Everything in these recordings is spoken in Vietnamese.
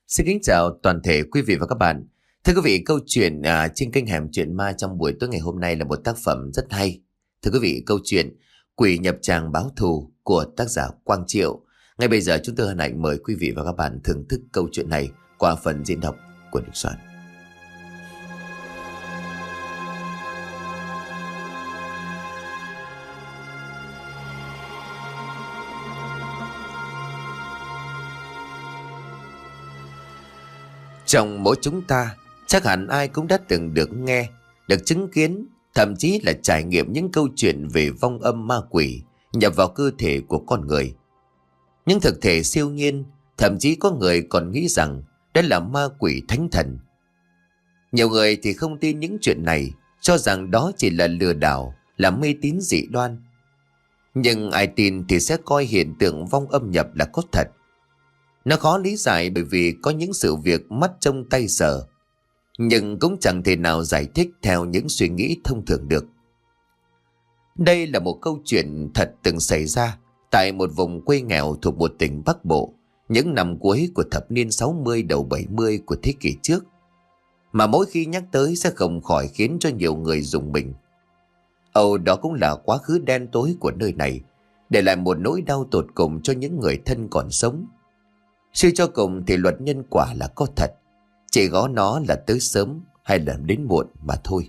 Xin kính chào toàn thể quý vị và các bạn. Thưa quý vị, câu chuyện trên kênh Hẻm Chuyện Ma trong buổi tối ngày hôm nay là một tác phẩm rất hay. Thưa quý vị, câu chuyện Quỷ nhập tràng báo thù của tác giả Quang Triệu. Ngay bây giờ chúng tôi hân hạnh mời quý vị và các bạn thưởng thức câu chuyện này qua phần diễn đọc của Đức Soạn. Trong mỗi chúng ta, chắc hẳn ai cũng đã từng được nghe, được chứng kiến, thậm chí là trải nghiệm những câu chuyện về vong âm ma quỷ nhập vào cơ thể của con người. Những thực thể siêu nhiên, thậm chí có người còn nghĩ rằng đó là ma quỷ thánh thần. Nhiều người thì không tin những chuyện này, cho rằng đó chỉ là lừa đảo, là mê tín dị đoan. Nhưng ai tin thì sẽ coi hiện tượng vong âm nhập là có thật. Nó khó lý giải bởi vì có những sự việc mắt trông tay sờ, nhưng cũng chẳng thể nào giải thích theo những suy nghĩ thông thường được. Đây là một câu chuyện thật từng xảy ra tại một vùng quê nghèo thuộc một tỉnh Bắc Bộ, những năm cuối của thập niên 60 đầu 70 của thế kỷ trước, mà mỗi khi nhắc tới sẽ không khỏi khiến cho nhiều người rùng mình. Đó cũng là quá khứ đen tối của nơi này, để lại một nỗi đau tột cùng cho những người thân còn sống. Suy cho cùng thì luật nhân quả là có thật, chỉ có nó là tới sớm hay là đến muộn mà thôi.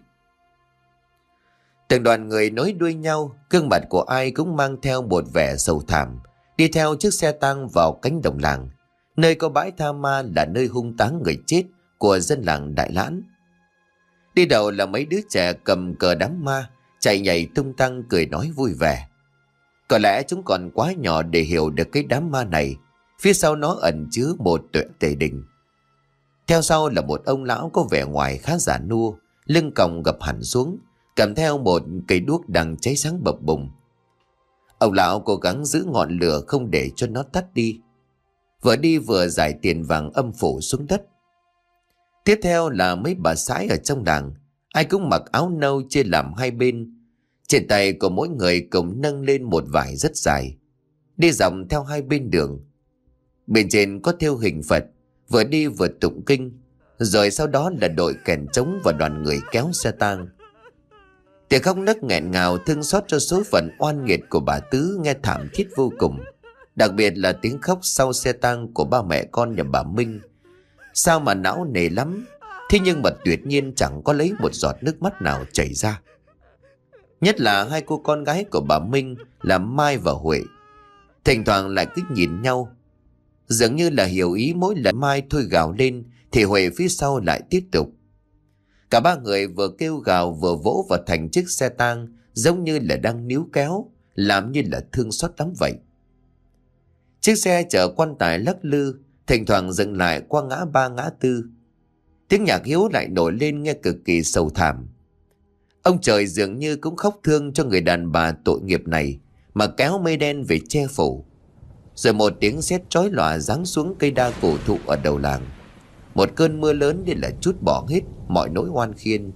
Từng đoàn người nối đuôi nhau, gương mặt của ai cũng mang theo một vẻ sầu thảm, đi theo chiếc xe tang vào cánh đồng làng, nơi có bãi tha ma là nơi hung táng người chết của dân làng Đại Lãn. Đi đầu là mấy đứa trẻ cầm cờ đám ma, chạy nhảy tung tăng cười nói vui vẻ. Có lẽ chúng còn quá nhỏ để hiểu được cái đám ma này, phía sau nó ẩn chứa một tuệ tề đình. Theo sau là một ông lão có vẻ ngoài khá già nua, lưng còng gập hẳn xuống, cầm theo một cây đuốc đang cháy sáng bập bùng. Ông lão cố gắng giữ ngọn lửa không để cho nó tắt đi, vừa đi vừa rải tiền vàng âm phủ xuống đất. Tiếp theo là mấy bà sái ở trong làng, ai cũng mặc áo nâu chia làm hai bên. Trên tay của mỗi người cùng nâng lên một vải rất dài, đi dọc theo hai bên đường. Bên trên có thêu hình Phật, vừa đi vừa tụng kinh, rồi sau đó là đội kèn trống và đoàn người kéo xe tang. Tiếng khóc nấc nghẹn ngào thương xót cho số phận oan nghiệt của bà Tứ nghe thảm thiết vô cùng. Đặc biệt là tiếng khóc sau xe tang của ba mẹ con nhà bà Minh. Sao mà não nề lắm, thế nhưng mà tuyệt nhiên chẳng có lấy một giọt nước mắt nào chảy ra. Nhất là hai cô con gái của bà Minh là Mai và Huệ, thỉnh thoảng lại cứ nhìn nhau, dường như là hiểu ý mỗi lần Mai thôi gào lên thì Huệ phía sau lại tiếp tục. Cả ba người vừa kêu gào vừa vỗ vào thành chiếc xe tang, giống như là đang níu kéo, làm như là thương xót lắm vậy. Chiếc xe chở quan tài lắc lư, thỉnh thoảng dừng lại qua ngã ba ngã tư. Tiếng nhạc hiếu lại nổi lên nghe cực kỳ sầu thảm. Ông trời dường như cũng khóc thương cho người đàn bà tội nghiệp này mà kéo mây đen về che phủ. Rồi một tiếng sét chói lòa giáng xuống cây đa cổ thụ ở đầu làng. Một cơn mưa lớn để là trút bỏ hết mọi nỗi oan khiên.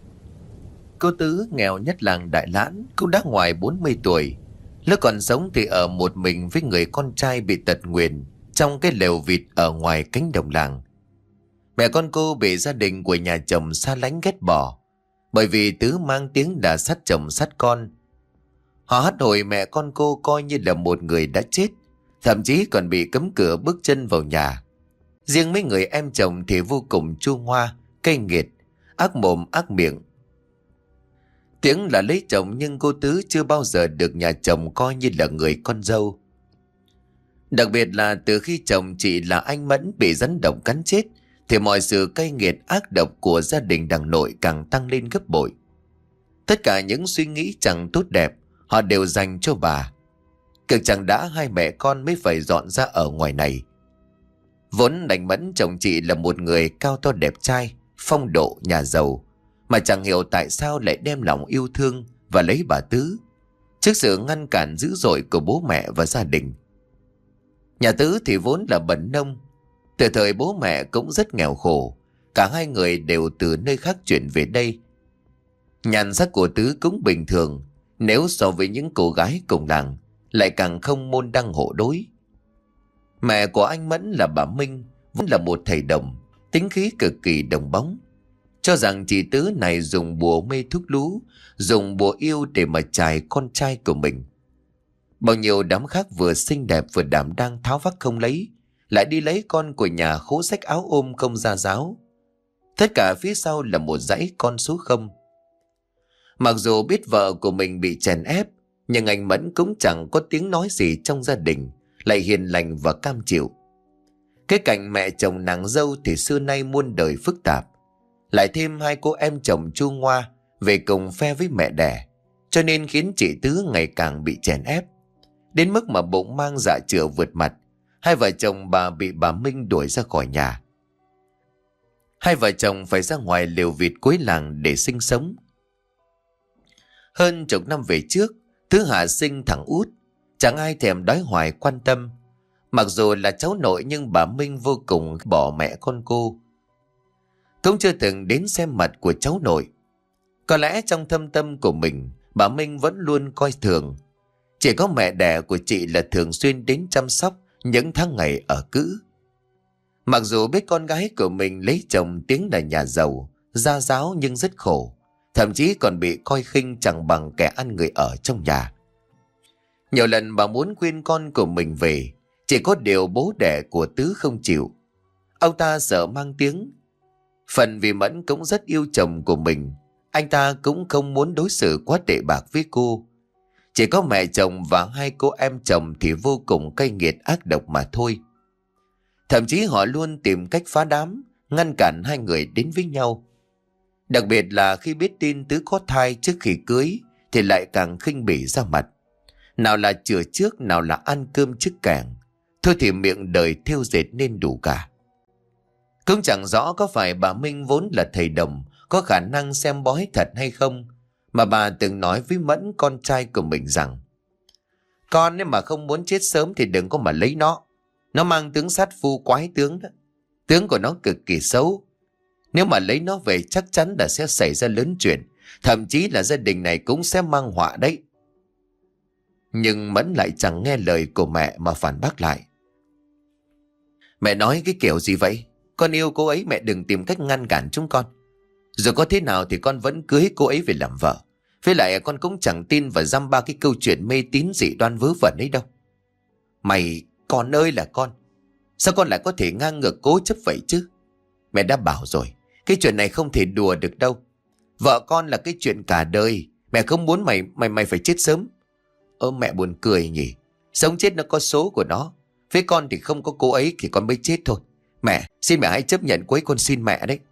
Cô Tứ nghèo nhất làng Đại Lãn, cũng đã ngoài 40 tuổi. Lúc còn sống thì ở một mình với người con trai bị tật nguyền trong cái lều vịt ở ngoài cánh đồng làng. Mẹ con cô bị gia đình của nhà chồng xa lánh ghét bỏ, bởi vì Tứ mang tiếng là sát chồng sát con. Họ hắt hủi mẹ con cô coi như là một người đã chết, thậm chí còn bị cấm cửa bước chân vào nhà. Riêng mấy người em chồng thì vô cùng chua ngoa, cay nghiệt, ác mồm ác miệng. Tiếng là lấy chồng nhưng cô Tứ chưa bao giờ được nhà chồng coi như là người con dâu. Đặc biệt là từ khi chồng chị là anh Mẫn bị rắn độc cắn chết, thì mọi sự cay nghiệt ác độc của gia đình đằng nội càng tăng lên gấp bội. Tất cả những suy nghĩ chẳng tốt đẹp họ đều dành cho bà. Cực chẳng đã hai mẹ con mới phải dọn ra ở ngoài này. Vốn anh Mẫn chồng chị là một người cao to đẹp trai, phong độ nhà giàu, mà chẳng hiểu tại sao lại đem lòng yêu thương và lấy bà Tứ trước sự ngăn cản dữ dội của bố mẹ và gia đình. Nhà Tứ thì vốn là bần nông, từ thời bố mẹ cũng rất nghèo khổ, cả hai người đều từ nơi khác chuyển về đây. Nhan sắc của Tứ cũng bình thường, nếu so với những cô gái cùng làng, lại càng không môn đăng hộ đối. Mẹ của anh Mẫn là bà Minh, vẫn là một thầy đồng, tính khí cực kỳ đồng bóng. Cho rằng chị Tứ này dùng bùa mê thuốc lú, dùng bùa yêu để mà chài con trai của mình. Bao nhiêu đám khác vừa xinh đẹp vừa đảm đang tháo vác không lấy, lại đi lấy con của nhà khố xách áo ôm không ra giáo. Tất cả phía sau là một dãy con số không. Mặc dù biết vợ của mình bị chèn ép, nhưng anh Mẫn cũng chẳng có tiếng nói gì trong gia đình, lại hiền lành và cam chịu. Cái cảnh mẹ chồng nàng dâu thì xưa nay muôn đời phức tạp, lại thêm hai cô em chồng Chu Ngoa về cùng phe với mẹ đẻ, cho nên khiến chị Tứ ngày càng bị chèn ép, đến mức mà bụng mang dạ chửa vượt mặt. Hai vợ chồng bà bị bà Minh đuổi ra khỏi nhà. Hai vợ chồng phải ra ngoài lều vịt cuối làng để sinh sống. Hơn chục năm về trước, Tứ hạ sinh thằng út, chẳng ai thèm đói hoài quan tâm. Mặc dù là cháu nội nhưng bà Minh vô cùng bỏ mẹ con cô, cũng chưa từng đến xem mặt của cháu nội. Có lẽ trong thâm tâm của mình, bà Minh vẫn luôn coi thường. Chỉ có mẹ đẻ của chị là thường xuyên đến chăm sóc những tháng ngày ở cữ. Mặc dù biết con gái của mình lấy chồng tiếng là nhà giàu, gia giáo nhưng rất khổ, thậm chí còn bị coi khinh chẳng bằng kẻ ăn người ở trong nhà. Nhiều lần bà muốn khuyên con của mình về, chỉ có điều bố đẻ của Tứ không chịu. Ông ta sợ mang tiếng. Phần vì Mẫn cũng rất yêu chồng của mình, anh ta cũng không muốn đối xử quá tệ bạc với cô. Chỉ có mẹ chồng và hai cô em chồng thì vô cùng cay nghiệt ác độc mà thôi. Thậm chí họ luôn tìm cách phá đám, ngăn cản hai người đến với nhau. Đặc biệt là khi biết tin Tứ có thai trước khi cưới thì lại càng khinh bỉ ra mặt. Nào là chữa trước, nào là ăn cơm trước càng. Thôi thì miệng đời thêu dệt nên đủ cả. Cũng chẳng rõ có phải bà Minh vốn là thầy đồng, có khả năng xem bói thật hay không, mà bà từng nói với Mẫn con trai của mình rằng: con nếu mà không muốn chết sớm thì đừng có mà lấy nó. Nó mang tướng sát phu quái tướng đó. Tướng của nó cực kỳ xấu. Nếu mà lấy nó về chắc chắn là sẽ xảy ra lớn chuyện, thậm chí là gia đình này cũng sẽ mang họa đấy. Nhưng Mẫn lại chẳng nghe lời của mẹ mà phản bác lại: mẹ nói cái kiểu gì vậy? Con yêu cô ấy, mẹ đừng tìm cách ngăn cản chúng con. Rồi có thế nào thì con vẫn cưới cô ấy về làm vợ. Với lại con cũng chẳng tin vào dăm ba cái câu chuyện mê tín dị đoan vớ vẩn ấy đâu. Con ơi là con, sao con lại có thể ngang ngược cố chấp vậy chứ? Mẹ đã bảo rồi, cái chuyện này không thể đùa được đâu. Vợ con là cái chuyện cả đời. Mẹ không muốn mày phải chết sớm. Mẹ buồn cười nhỉ. Sống chết nó có số của nó. Với con thì không có cô ấy thì con mới chết thôi. Mẹ, xin mẹ hãy chấp nhận cô ấy, con xin mẹ đấy.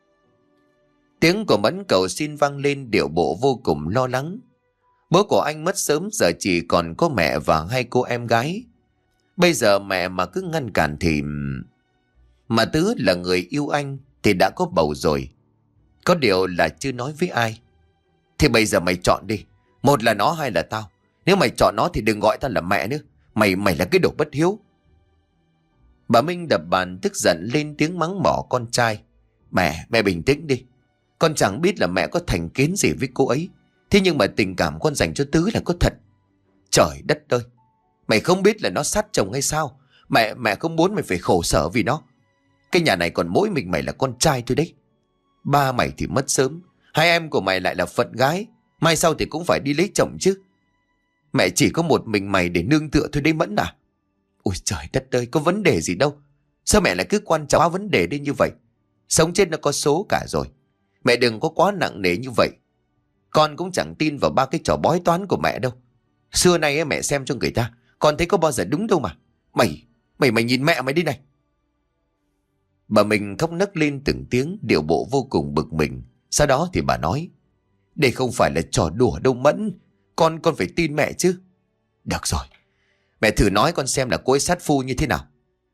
Tiếng của Mẫn cầu xin vang lên, điệu bộ vô cùng lo lắng. Bố của anh mất sớm, giờ chỉ còn có mẹ và hai cô em gái. Bây giờ mẹ mà cứ ngăn cản thì... Mà Tứ là người yêu anh thì đã có bầu rồi. Có điều là chưa nói với ai. Thì bây giờ mày chọn đi. Một là nó, hai là tao. Nếu mày chọn nó thì đừng gọi tao là mẹ nữa. Mày là cái đồ bất hiếu. Bà Minh đập bàn tức giận lên tiếng mắng mỏ con trai. Mẹ bình tĩnh đi. Con chẳng biết là mẹ có thành kiến gì với cô ấy. Thế nhưng mà tình cảm con dành cho Tứ là có thật. Trời đất ơi, mày không biết là nó sát chồng hay sao? Mẹ không muốn mày phải khổ sở vì nó. Cái nhà này còn mỗi mình mày là con trai thôi đấy. Ba mày thì mất sớm, hai em của mày lại là phận gái, mai sau thì cũng phải đi lấy chồng chứ. Mẹ chỉ có một mình mày để nương tựa thôi đấy Mẫn à. Ôi trời đất ơi, có vấn đề gì đâu. Sao mẹ lại cứ quan trọng vấn đề đi như vậy? Sống chết nó có số cả rồi. Mẹ đừng có quá nặng nề như vậy. Con cũng chẳng tin vào ba cái trò bói toán của mẹ đâu. Xưa nay ấy, mẹ xem cho người ta, con thấy có bao giờ đúng đâu mà. Mày nhìn mẹ mày đi này. Bà mình khóc nấc lên từng tiếng, điệu bộ vô cùng bực mình. Sau đó thì bà nói: đây không phải là trò đùa đâu Mẫn. Con phải tin mẹ chứ. Được rồi, mẹ thử nói con xem là cô ấy sát phu như thế nào.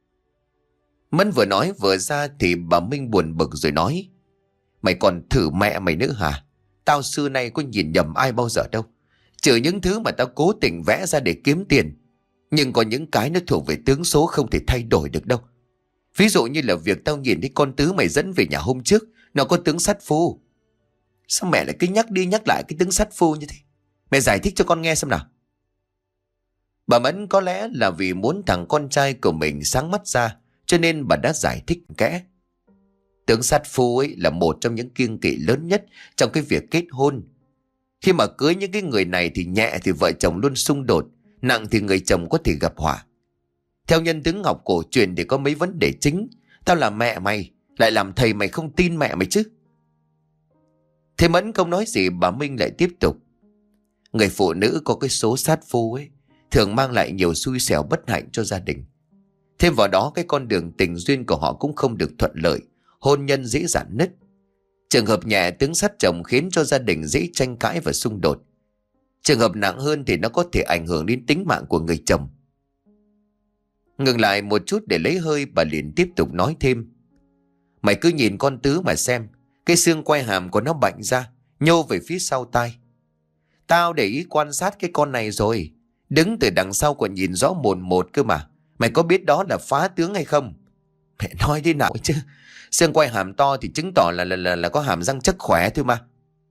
Mẫn vừa nói vừa ra thì bà Minh buồn bực rồi nói: mày còn thử mẹ mày nữa hả? Tao xưa nay có nhìn nhầm ai bao giờ đâu. Trừ những thứ mà tao cố tình vẽ ra để kiếm tiền. Nhưng có những cái nó thuộc về tướng số không thể thay đổi được đâu. Ví dụ như là việc tao nhìn thấy con Tứ mày dẫn về nhà hôm trước, nó có tướng sát phu. Sao mẹ lại cứ nhắc đi nhắc lại cái tướng sát phu như thế? Mẹ giải thích cho con nghe xem nào. Bà Mẫn có lẽ là vì muốn thằng con trai của mình sáng mắt ra, cho nên bà đã giải thích kẽ. Tướng sát phu ấy là một trong những kiêng kỵ lớn nhất trong cái việc kết hôn. Khi mà cưới những cái người này thì nhẹ thì vợ chồng luôn xung đột, nặng thì người chồng có thể gặp họa. Theo nhân tướng học cổ truyền thì có mấy vấn đề chính. Tao là mẹ mày, lại làm thầy mày không tin mẹ mày chứ? Thế Mẫn không nói gì, bà Minh lại tiếp tục. Người phụ nữ có cái số sát phu ấy thường mang lại nhiều xui xẻo bất hạnh cho gia đình. Thêm vào đó cái con đường tình duyên của họ cũng không được thuận lợi, hôn nhân dễ rạn nứt. Trường hợp nhẹ tướng sát chồng khiến cho gia đình dễ tranh cãi và xung đột. Trường hợp nặng hơn thì nó có thể ảnh hưởng đến tính mạng của người chồng. Ngừng lại một chút để lấy hơi, bà liền tiếp tục nói thêm. Mày cứ nhìn con Tứ mà xem, cái xương quai hàm của nó bạnh ra, nhô về phía sau tai. Tao để ý quan sát cái con này rồi, đứng từ đằng sau còn nhìn rõ mồn một cơ mà. Mày có biết đó là phá tướng hay không? Mẹ nói thế nào chứ? Xương quai hàm to thì chứng tỏ là có hàm răng chắc khỏe thôi mà.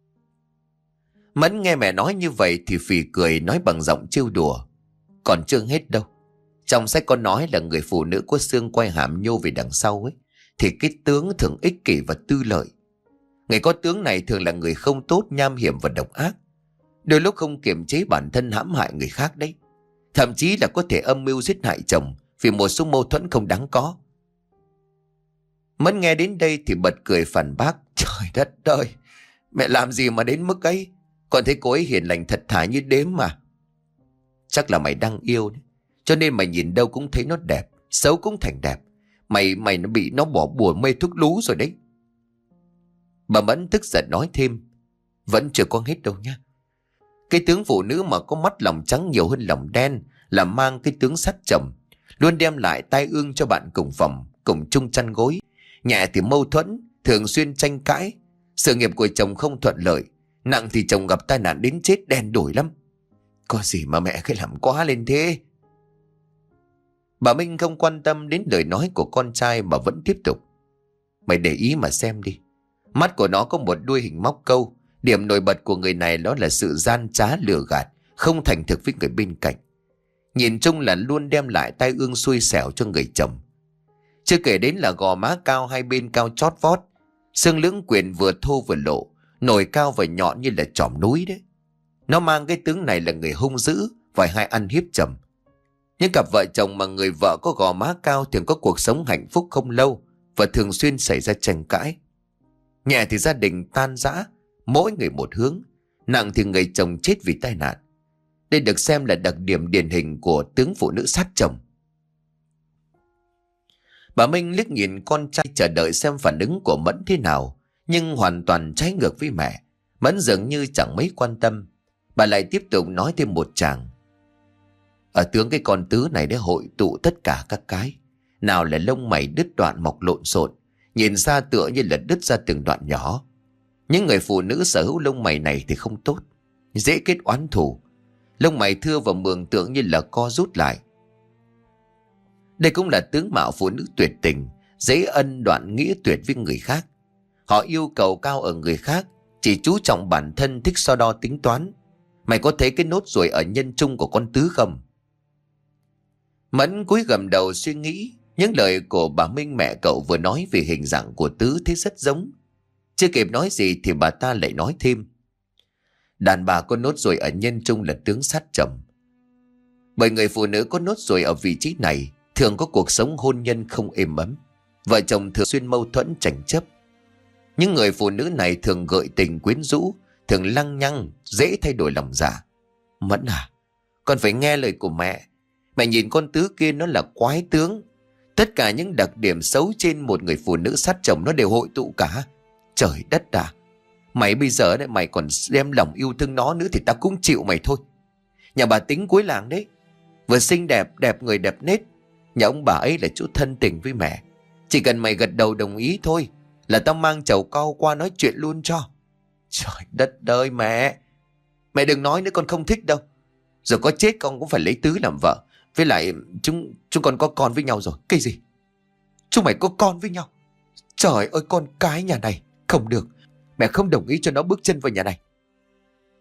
Mẫn nghe mẹ nói như vậy thì phì cười, nói bằng giọng trêu đùa. Còn chưa hết đâu. Trong sách có nói là người phụ nữ có xương quai hàm nhô về đằng sau ấy, thì cái tướng thường ích kỷ và tư lợi. Người có tướng này thường là người không tốt, nham hiểm và độc ác. Đôi lúc không kiềm chế bản thân hãm hại người khác đấy. Thậm chí là có thể âm mưu giết hại chồng vì một số mâu thuẫn không đáng có. Mẫn nghe đến đây thì bật cười phản bác. Trời đất ơi, mẹ làm gì mà đến mức ấy? Còn thấy cô ấy hiền lành thật thà như đếm mà. Chắc là mày đang yêu đấy, cho nên mày nhìn đâu cũng thấy nó đẹp, xấu cũng thành đẹp. Mày nó bị nó bỏ bùa mê thuốc lú rồi đấy. Bà Mẫn tức giận nói thêm. Vẫn chưa có hết đâu nhá. Cái tướng phụ nữ mà có mắt lòng trắng nhiều hơn lòng đen là mang cái tướng sát chồng, luôn đem lại tai ương cho bạn cùng phòng, cùng chung chăn gối. Nhẹ thì mâu thuẫn, thường xuyên tranh cãi. Sự nghiệp của chồng không thuận lợi, nặng thì chồng gặp tai nạn đến chết, đen đủi lắm. Có gì mà mẹ cứ làm quá lên thế? Bà Minh không quan tâm đến lời nói của con trai mà vẫn tiếp tục. Mày để ý mà xem đi. Mắt của nó có một đuôi hình móc câu. Điểm nổi bật của người này đó là sự gian trá lừa gạt, không thành thực với người bên cạnh. Nhìn chung là luôn đem lại tai ương xui xẻo cho người chồng. Chưa kể đến là gò má cao hai bên cao chót vót, xương lưỡng quyền vừa thô vừa lộ, nổi cao và nhọn như là chòm núi đấy. Nó mang cái tướng này là người hung dữ và hay ăn hiếp chồng. Những cặp vợ chồng mà người vợ có gò má cao thường có cuộc sống hạnh phúc không lâu và thường xuyên xảy ra tranh cãi. Nhẹ thì gia đình tan rã, mỗi người một hướng, nặng thì người chồng chết vì tai nạn. Đây được xem là đặc điểm điển hình của tướng phụ nữ sát chồng. Bà Minh liếc nhìn con trai chờ đợi xem phản ứng của Mẫn thế nào, nhưng hoàn toàn trái ngược với mẹ. Mẫn dường như chẳng mấy quan tâm. Bà lại tiếp tục nói thêm một tràng. Ở tướng cái con Tứ này để hội tụ tất cả các cái. Nào là lông mày đứt đoạn mọc lộn xộn, nhìn xa tựa như là đứt ra từng đoạn nhỏ. Những người phụ nữ sở hữu lông mày này thì không tốt, dễ kết oán thù. Lông mày thưa và mường tượng như là co rút lại. Đây cũng là tướng mạo phụ nữ tuyệt tình, dễ ân đoạn nghĩa tuyệt với người khác. Họ yêu cầu cao ở người khác, chỉ chú trọng bản thân, thích so đo tính toán. Mày có thấy cái nốt ruồi ở nhân trung của con Tứ không? Mẫn cúi gằm đầu suy nghĩ. Những lời của bà Minh mẹ cậu vừa nói về hình dạng của Tứ thấy rất giống. Chưa kịp nói gì thì bà ta lại nói thêm. Đàn bà có nốt ruồi ở nhân trung là tướng sát chồng. Bởi người phụ nữ có nốt ruồi ở vị trí này thường có cuộc sống hôn nhân không êm ấm. Vợ chồng thường xuyên mâu thuẫn tranh chấp. Những người phụ nữ này thường gợi tình quyến rũ, thường lăng nhăng, dễ thay đổi lòng dạ. Mẫn à, con phải nghe lời của mẹ. Mẹ nhìn con Tứ kia nó là quái tướng. Tất cả những đặc điểm xấu trên một người phụ nữ sát chồng nó đều hội tụ cả. Trời đất à, mày bây giờ đấy mày còn đem lòng yêu thương nó nữa thì tao cũng chịu mày thôi. Nhà bà tính cuối làng đấy, vừa xinh đẹp, đẹp người đẹp nết. Nhà ông bà ấy là chỗ thân tình với mẹ. Chỉ cần mày gật đầu đồng ý thôi là tao mang chầu cau qua nói chuyện luôn cho. Trời đất ơi mẹ, mẹ đừng nói nữa, con không thích đâu. Rồi có chết con cũng phải lấy Tứ làm vợ. Với lại chúng con có con với nhau rồi. Cái gì? Chúng mày có con với nhau? Trời ơi, con cái nhà này không được. Mẹ không đồng ý cho nó bước chân vào nhà này.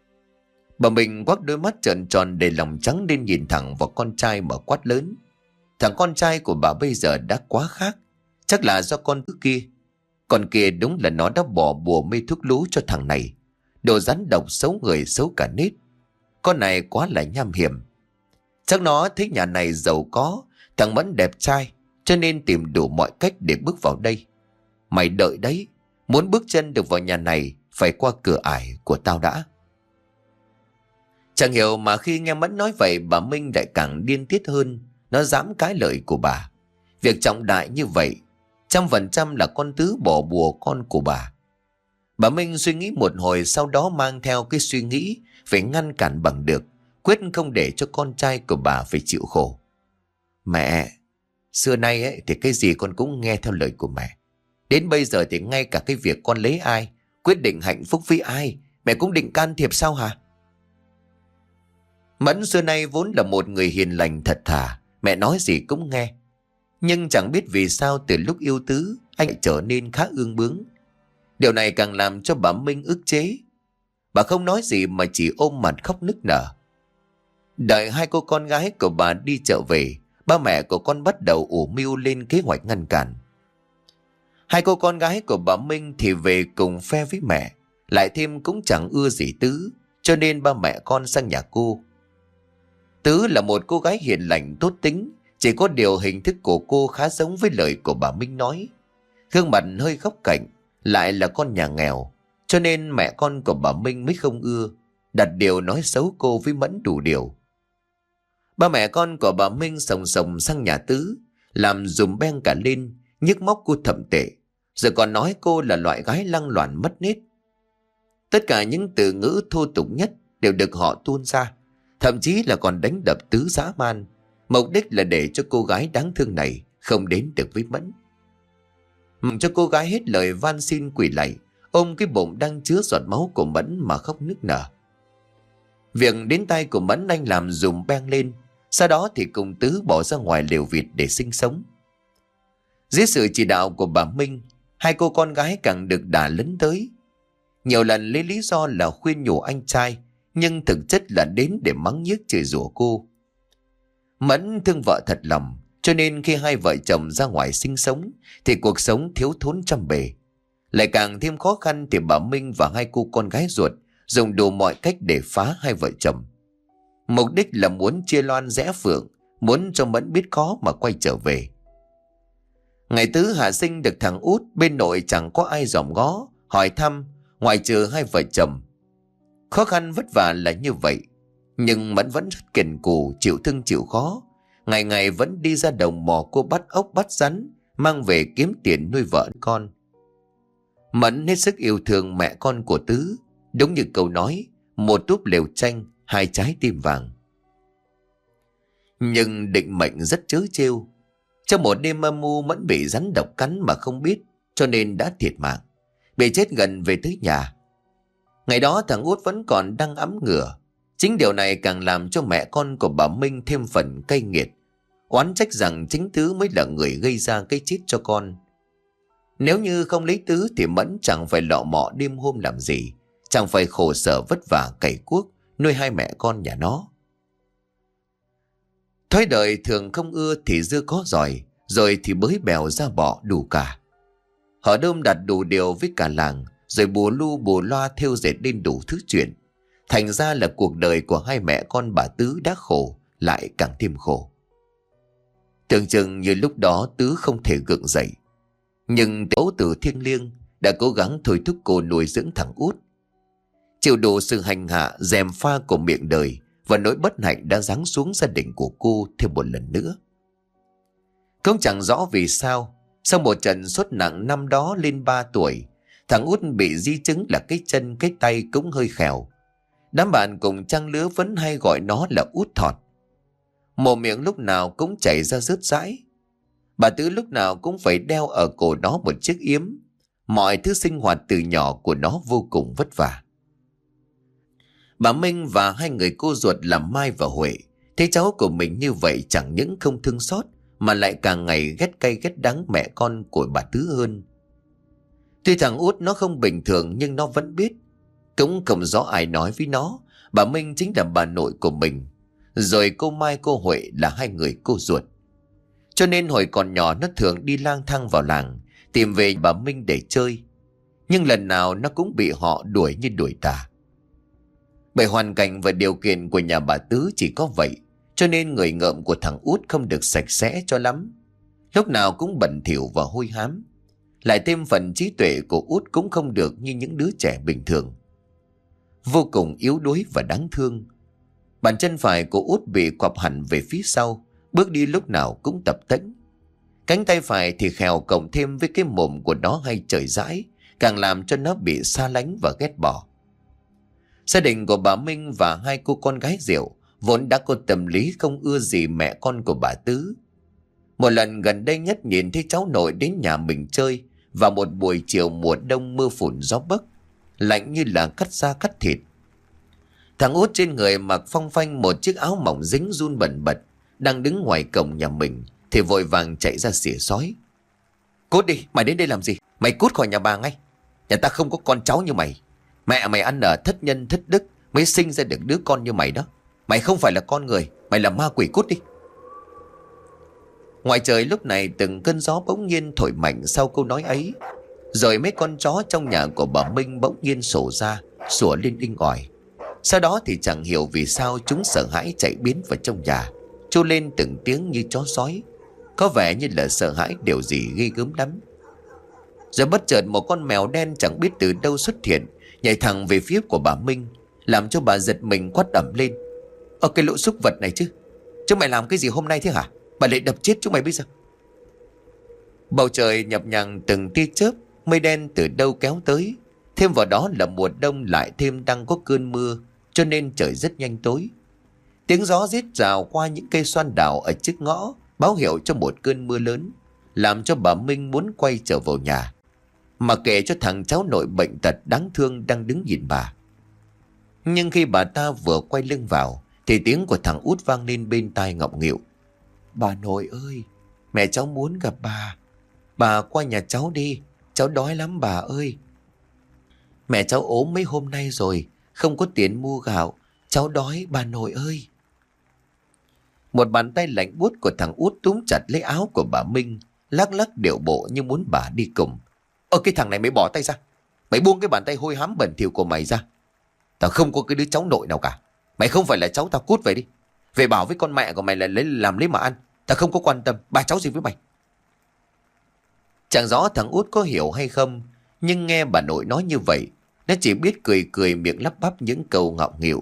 Bà mình quắc đôi mắt trợn tròn để lòng trắng lên nhìn thẳng vào con trai mà quát lớn. Thằng con trai của bà bây giờ đã quá khác. Chắc là do con thứ kia. Con kia đúng là nó đã bỏ bùa mê thuốc lú cho thằng này. Đồ rắn độc xấu người xấu cả nết. Con này quá là nham hiểm. Chắc nó thấy nhà này giàu có, thằng Mẫn đẹp trai, cho nên tìm đủ mọi cách để bước vào đây. Mày đợi đấy, muốn bước chân được vào nhà này phải qua cửa ải của tao đã. Chẳng hiểu mà khi nghe Mẫn nói vậy, bà Minh lại càng điên tiết hơn. Nó dám cãi lời của bà. Việc trọng đại như vậy, 100% là con Tứ bỏ bùa con của bà. Bà Minh suy nghĩ một hồi, sau đó mang theo cái suy nghĩ phải ngăn cản bằng được, quyết không để cho con trai của bà phải chịu khổ. Mẹ, xưa nay ấy, thì cái gì con cũng nghe theo lời của mẹ. Đến bây giờ thì ngay cả cái việc con lấy ai, quyết định hạnh phúc với ai, mẹ cũng định can thiệp sao hả? Mẫn xưa nay vốn là một người hiền lành thật thà, mẹ nói gì cũng nghe. Nhưng chẳng biết vì sao từ lúc yêu Tứ, anh lại trở nên khá ương bướng. Điều này càng làm cho bà Minh ức chế. Bà không nói gì mà chỉ ôm mặt khóc nức nở. Đợi hai cô con gái của bà đi chợ về, ba mẹ của con bắt đầu ủ mưu lên kế hoạch ngăn cản. Hai cô con gái của bà Minh thì về cùng phe với mẹ, lại thêm cũng chẳng ưa gì Tứ, cho nên ba mẹ con sang nhà cô. Tứ là một cô gái hiền lành tốt tính, chỉ có điều hình thức của cô khá giống với lời của bà Minh nói. Gương mặt hơi góc cạnh, lại là con nhà nghèo, cho nên mẹ con của bà Minh mới không ưa, đặt điều nói xấu cô với Mẫn đủ điều. Ba mẹ con của bà Minh sòng sòng sang nhà Tứ, làm dùm beng cả lên, nhức móc cô thậm tệ, rồi còn nói cô là loại gái lăng loàn mất nết. Tất cả những từ ngữ thô tục nhất đều được họ tuôn ra, thậm chí là còn đánh đập Tứ dã man, mục đích là để cho cô gái đáng thương này không đến được với Mẫn. Cho cô gái hết lời van xin quỳ lạy, ôm cái bụng đang chứa giọt máu của Mẫn mà khóc nức nở. Việc đến tay của Mẫn anh làm dùm beng lên, sau đó thì cùng Tứ bỏ ra ngoài lều vịt để sinh sống. Dưới sự chỉ đạo của bà Minh, hai cô con gái càng được đả lấn tới. Nhiều lần lấy lý do là khuyên nhủ anh trai, nhưng thực chất là đến để mắng nhiếc chửi rủa cô. Mẫn thương vợ thật lòng, cho nên khi hai vợ chồng ra ngoài sinh sống thì cuộc sống thiếu thốn trăm bề. Lại càng thêm khó khăn thì bà Minh và hai cô con gái ruột dùng đủ mọi cách để phá hai vợ chồng. Mục đích là muốn chia loan rẽ phượng, muốn cho Mẫn biết khó mà quay trở về. Ngày Tứ hạ sinh được thằng út, bên nội chẳng có ai dòm ngó, hỏi thăm, ngoại trừ hai vợ chồng. Khó khăn vất vả là như vậy, nhưng Mẫn vẫn rất kiên cù, chịu thương chịu khó. Ngày ngày vẫn đi ra đồng mò cô bắt ốc bắt rắn, mang về kiếm tiền nuôi vợ con. Mẫn hết sức yêu thương mẹ con của Tứ, đúng như câu nói, một túp lều tranh, hai trái tim vàng. Nhưng định mệnh rất trớ trêu. Trong một đêm âm mưu, Mẫn bị rắn độc cắn mà không biết, cho nên đã thiệt mạng, bị chết gần về tới nhà. Ngày đó thằng út vẫn còn đang ấm ngửa. Chính điều này càng làm cho mẹ con của bà Minh thêm phần cay nghiệt, oán trách rằng chính Tứ mới là người gây ra cái chết cho con. Nếu như không lấy Tứ thì Mẫn chẳng phải lọ mọ đêm hôm làm gì, chẳng phải khổ sở vất vả cày cuốc nuôi hai mẹ con nhà nó. Thói đời thường không ưa thì dưa có giỏi, rồi thì bới bèo ra bọ đủ cả. Họ đơm đặt đủ điều với cả làng, rồi bù lu bù loa thêu dệt lên đủ thứ chuyện. Thành ra là cuộc đời của hai mẹ con bà Tứ đã khổ, lại càng thêm khổ. Tưởng chừng như lúc đó Tứ không thể gượng dậy, nhưng ấu tử thiêng liêng đã cố gắng thôi thúc cô nuôi dưỡng thằng út. Chịu đủ sự hành hạ gièm pha của miệng đời, và nỗi bất hạnh đã giáng xuống gia đình của cô thêm một lần nữa. Cũng chẳng rõ vì sao, sau một trận sốt nặng năm đó lên 3 tuổi, thằng út bị di chứng là cái chân cái tay cũng hơi khèo. Đám bạn cùng trang lứa vẫn hay gọi nó là út thọt. Mồm miệng lúc nào cũng chảy ra rớt rãi. Bà Tứ lúc nào cũng phải đeo ở cổ nó một chiếc yếm. Mọi thứ sinh hoạt từ nhỏ của nó vô cùng vất vả. Bà Minh và hai người cô ruột là Mai và Huệ thấy cháu của mình như vậy chẳng những không thương xót, mà lại càng ngày ghét cay ghét đắng mẹ con của bà Tứ hơn. Tuy thằng út nó không bình thường, nhưng nó vẫn biết. Cũng không rõ ai nói với nó, bà Minh chính là bà nội của mình, rồi cô Mai cô Huệ là hai người cô ruột. Cho nên hồi còn nhỏ nó thường đi lang thang vào làng, tìm về bà Minh để chơi. Nhưng lần nào nó cũng bị họ đuổi như đuổi tà. Bởi hoàn cảnh và điều kiện của nhà bà Tứ chỉ có vậy, cho nên người ngợm của thằng Út không được sạch sẽ cho lắm. Lúc nào cũng bẩn thỉu và hôi hám. Lại thêm phần trí tuệ của Út cũng không được như những đứa trẻ bình thường. Vô cùng yếu đuối và đáng thương. Bàn chân phải của Út bị quặp hẳn về phía sau, bước đi lúc nào cũng tập tễnh. Cánh tay phải thì khèo cộng thêm với cái mồm của nó hay trời dãi, càng làm cho nó bị xa lánh và ghét bỏ. Gia đình của bà Minh và hai cô con gái Diệu vốn đã có tâm lý không ưa gì mẹ con của bà Tứ. Một lần gần đây nhất nhìn thấy cháu nội đến nhà mình chơi vào một buổi chiều mùa đông mưa phùn gió bấc, lạnh như là cắt da cắt thịt. Thằng Út trên người mặc phong phanh một chiếc áo mỏng dính run bần bật, đang đứng ngoài cổng nhà mình thì vội vàng chạy ra xỉa xói. Cút đi, mày đến đây làm gì? Mày cút khỏi nhà bà ngay. Nhà ta không có con cháu như mày. Mẹ mày ăn ở thất nhân thất đức mới sinh ra được đứa con như mày đó. Mày không phải là con người, mày là ma quỷ, cút đi. Ngoài trời lúc này từng cơn gió bỗng nhiên thổi mạnh sau câu nói ấy. Rồi mấy con chó trong nhà của bà Minh bỗng nhiên sổ ra, sủa lên inh ỏi. Sau đó thì chẳng hiểu vì sao chúng sợ hãi chạy biến vào trong nhà, trô lên từng tiếng như chó sói, có vẻ như là sợ hãi điều gì ghê gớm lắm. Rồi bất chợt một con mèo đen chẳng biết từ đâu xuất hiện, nhảy thẳng về phía của bà Minh, làm cho bà giật mình quát ầm lên. Cái lũ súc vật này chứ, chúng mày làm cái gì hôm nay thế hả? Bà lại đập chết chúng mày bây giờ. Bầu trời nhập nhằng từng tia chớp, mây đen từ đâu kéo tới. Thêm vào đó là mùa đông lại thêm đang có cơn mưa, cho nên trời rất nhanh tối. Tiếng gió rít rào qua những cây xoan đào ở trước ngõ báo hiệu cho một cơn mưa lớn, làm cho bà Minh muốn quay trở vào nhà, mà kể cho thằng cháu nội bệnh tật đáng thương đang đứng nhìn bà. Nhưng khi bà ta vừa quay lưng vào thì tiếng của thằng Út vang lên bên tai ngọng nghịu. Bà nội ơi, mẹ cháu muốn gặp bà. Bà qua nhà cháu đi, cháu đói lắm bà ơi. Mẹ cháu ốm mấy hôm nay rồi, không có tiền mua gạo, cháu đói bà nội ơi. Một bàn tay lạnh buốt của thằng Út túm chặt lấy áo của bà Minh, lắc lắc điệu bộ như muốn bà đi cùng. Cái thằng này mày bỏ tay ra, mày buông cái bàn tay hôi hám bẩn thỉu của mày ra. Tao không có cái đứa cháu nội nào cả. Mày không phải là cháu tao, cút về đi. Về bảo với con mẹ của mày là làm lấy mà ăn. Tao không có quan tâm ba cháu gì với mày. Chẳng rõ thằng Út có hiểu hay không, nhưng nghe bà nội nói như vậy, nó chỉ biết cười cười miệng lắp bắp những câu ngọng nghịu.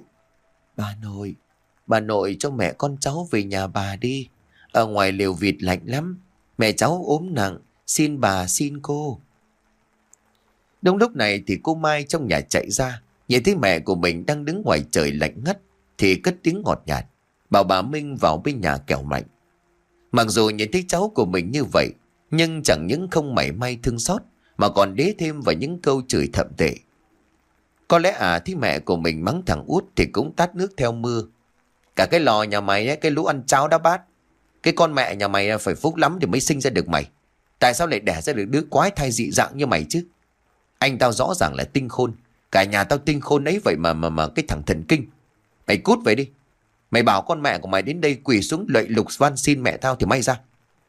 Bà nội cho mẹ con cháu về nhà bà đi. Ở ngoài lều vịt lạnh lắm. Mẹ cháu ốm nặng, xin bà xin cô. Đúng lúc này thì cô Mai trong nhà chạy ra, nhìn thấy mẹ của mình đang đứng ngoài trời lạnh ngắt thì cất tiếng ngọt nhạt, bảo bà Minh vào bên nhà kẻo mạnh. Mặc dù nhìn thấy cháu của mình như vậy, nhưng chẳng những không mảy may thương xót mà còn đế thêm vào những câu chửi thậm tệ. Có lẽ thì mẹ của mình mắng thằng Út thì cũng tát nước theo mưa. Cả cái lò nhà mày ấy, cái lũ ăn cháo đá bát. Cái con mẹ nhà mày phải phúc lắm thì mới sinh ra được mày. Tại sao lại đẻ ra được đứa quái thai dị dạng như mày chứ? Anh tao rõ ràng là tinh khôn, cả nhà tao tinh khôn ấy, vậy mà cái thằng thần kinh. Mày cút về đi. Mày bảo con mẹ của mày đến đây quỳ xuống lạy lục van xin mẹ tao thì may ra.